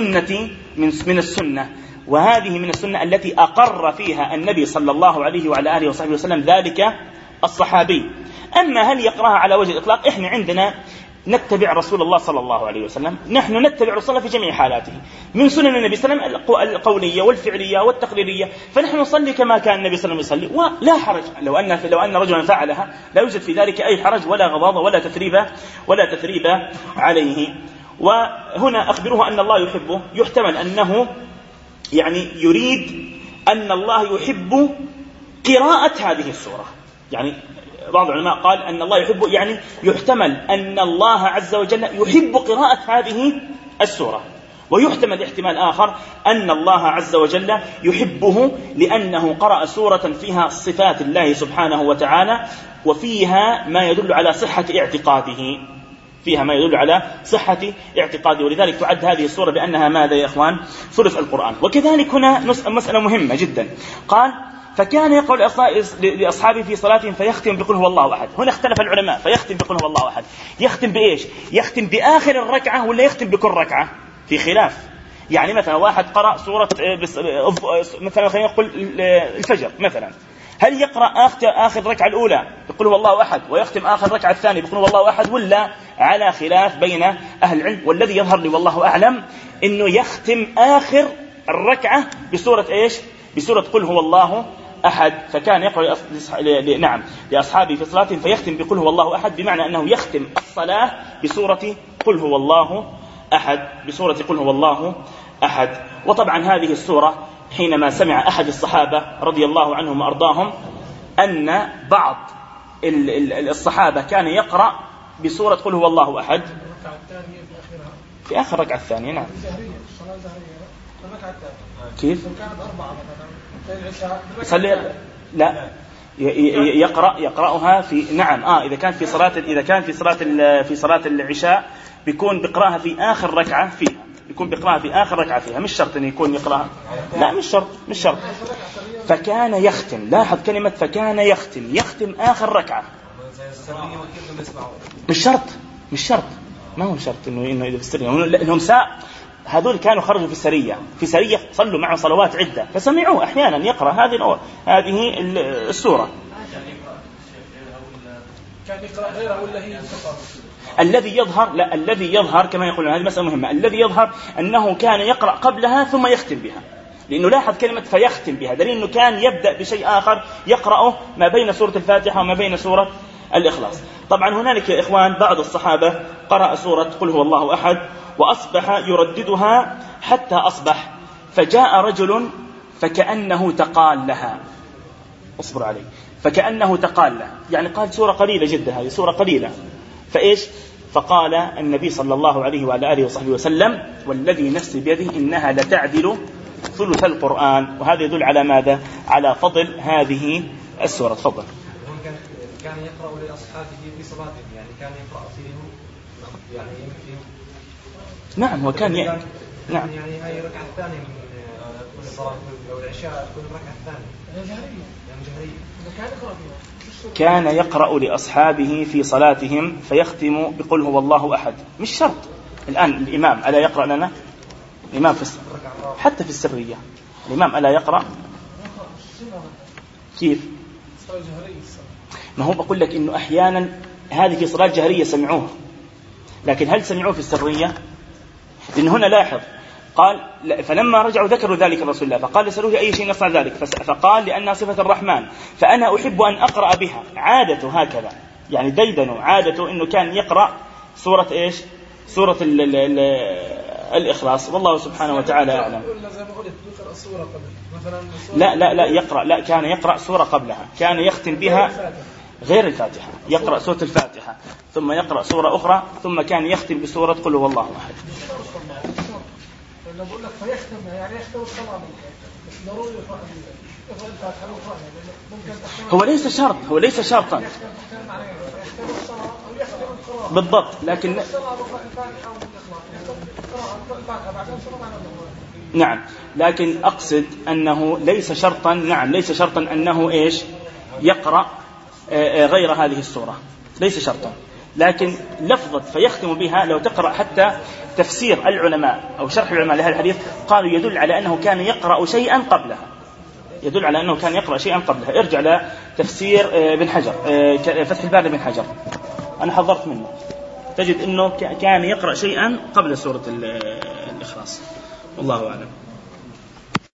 من السنة، وهذه من السنة التي أقر فيها النبي صلى الله عليه وعلى آله وصحبه وسلم ذلك الصحابي. أما هل يقرأها على وجه الإطلاق؟ إحنا عندنا نتبع رسول الله صلى الله عليه وسلم، نحن نتبع رسول الله في جميع حالاته، من سنن النبي صلى الله عليه وسلم القولية والفعلية والتقريرية، فنحن نصلي كما كان النبي صلى الله عليه وسلم يصلي، ولا حرج. لو أن رجلا فعلها لا يوجد في ذلك أي حرج ولا غضاضة ولا تثريب عليه. وهنا أخبروه أن الله يحبه، يحتمل أنه يعني يريد أن الله يحب قراءة هذه السورة. يعني بعض العلماء قال أن الله يحبه، يعني يحتمل أن الله عز وجل يحب قراءة هذه السورة، ويحتمل احتمال آخر أن الله عز وجل يحبه لأنه قرأ سورة فيها صفات الله سبحانه وتعالى، وفيها ما يدل على صحة اعتقاده، ولذلك تعد هذه السورة بأنها ماذا يا إخوان؟ ثلث القرآن. وكذلك هنا مسألة مهمة جدا، قال فكان يقول لأصحابه في صلاتهم فيختم بقل هو الله أحد. هنا اختلف العلماء، فيختم بقل هو الله أحد يختم بإيش؟ يختم بآخر الركعة ولا يختم بكل ركعة؟ في خلاف. يعني مثلا واحد قرأ سورة مثلا خلينا نقول الفجر مثلا، هل يقرأ آخر ركعة الأولى بقل هو الله أحد ويختم آخر ركعة الثانية بقل هو الله أحد، ولا على خلاف بين أهل العلم؟ والذي يظهر لي والله أعلم إنه يختم آخر الركعة بسورة إيش؟ بسورة قل هو الله أحد. فكان يقرأ لأصحابه في صلاتهم فيختم بقل هو الله أحد، بمعنى أنه يختم الصلاة بسورة قل هو الله أحد. وطبعا هذه السورة حينما سمع أحد الصحابة رضي الله عنهم وأرضاهم أن بعض الصحابة كان يقرأ بسورة قل هو الله أحد في آخر ركعة الثانية. نعم. كيف؟ لا، يقرأها في إذا كان في صلاة العشاء بيكون بقراءها في آخر ركعة فيها، مش شرط أن يكون يقرأها، لا مش شرط. فكان يختم، لاحظ كلمة فكان يختم آخر ركعة، مش شرط ما هو شرط إنه إذا في السرية إنهم هذول كانوا خرجوا في سرية صلوا معه صلوات عدة فسمعوه أحيانا يقرأ هذه السورة.
كان يقرأ غيره ولا هي
الذي يظهر كما يقولون هذه مسألة مهمة. الذي يظهر أنه كان يقرأ قبلها ثم يختم بها، لأنه لاحظ كلمة فيختم بها دليل أنه كان يبدأ بشيء آخر يقرأه ما بين سورة الفاتحة وما بين سورة الإخلاص. طبعا هنالك يا إخوان بعض الصحابة قرأ سورة قل هو الله أحد وأصبح يرددها حتى أصبح، فجاء رجل فكأنه تقال لها، اصبر عليه، فكأنه تقال لها، يعني قال سورة قليلة جدا، هذه سورة قليلة، فإيش؟ فقال النبي صلى الله عليه وعلى آله وصحبه وسلم والذي نفسي بيده إنها لتعدل ثلث القرآن. وهذا يدل على ماذا؟ على فضل هذه السورة. تفضل.
كان يقرأ لأصحابه في صلاتهم، يعني كان يقرأ فيهم يعني
نعم هو كان
نعم يعني هاي الركعة الثانية من كل صلاة أو العشاء كل الركعة الثانية جهرية.
كان يقرأ لأصحابه في صلاتهم فيختم بقل هو الله أحد. مش شرط الآن الإمام ألا يقرأ لنا؟ الإمام حتى في السرية الإمام ألا يقرأ؟ كيف؟ ما هو بقول لك إنه أحيانا هذه في صلاة جهرية سمعوه، لكن هل سمعوه في السرية؟ لأن هنا لاحظ قال فلما رجعوا ذكروا ذلك الرسول الله فقال سألوه أي شيء نصنع ذلك، فقال لأنها صفة الرحمن فأنا أحب أن أقرأ بها. عادته هكذا، يعني ديدنه عادته أنه كان يقرأ سورة إيش؟ سورة الإخلاص. والله سبحانه وتعالى أعلم. لا يقرأ، لا كان يقرأ سورة قبلها، كان يختم بها غير الفاتحة، يقرأ سورة الفاتحة ثم يقرأ سورة أخرى ثم كان يختم بسورة قل هو الله أحد.
بقول لك فيختم يعني يختم الصلاة ضروري
هو ليس شرطا بالضبط، لكن نعم لكن أقصد أنه ليس شرطا، نعم ليس شرطا أنه إيش يقرأ غير هذه السورة، ليس شرطا، لكن لفظة فيختم بها لو تقرأ حتى تفسير العلماء أو شرح العلماء لهذا الحديث قالوا يدل على أنه كان يقرأ شيئا قبلها، يدل على أنه كان يقرأ شيئا قبلها. ارجع لتفسير ابن حجر فتح الباري بن حجر، أنا حضرت منه، تجد أنه كان يقرأ شيئا قبل سورة الإخلاص. والله أعلم.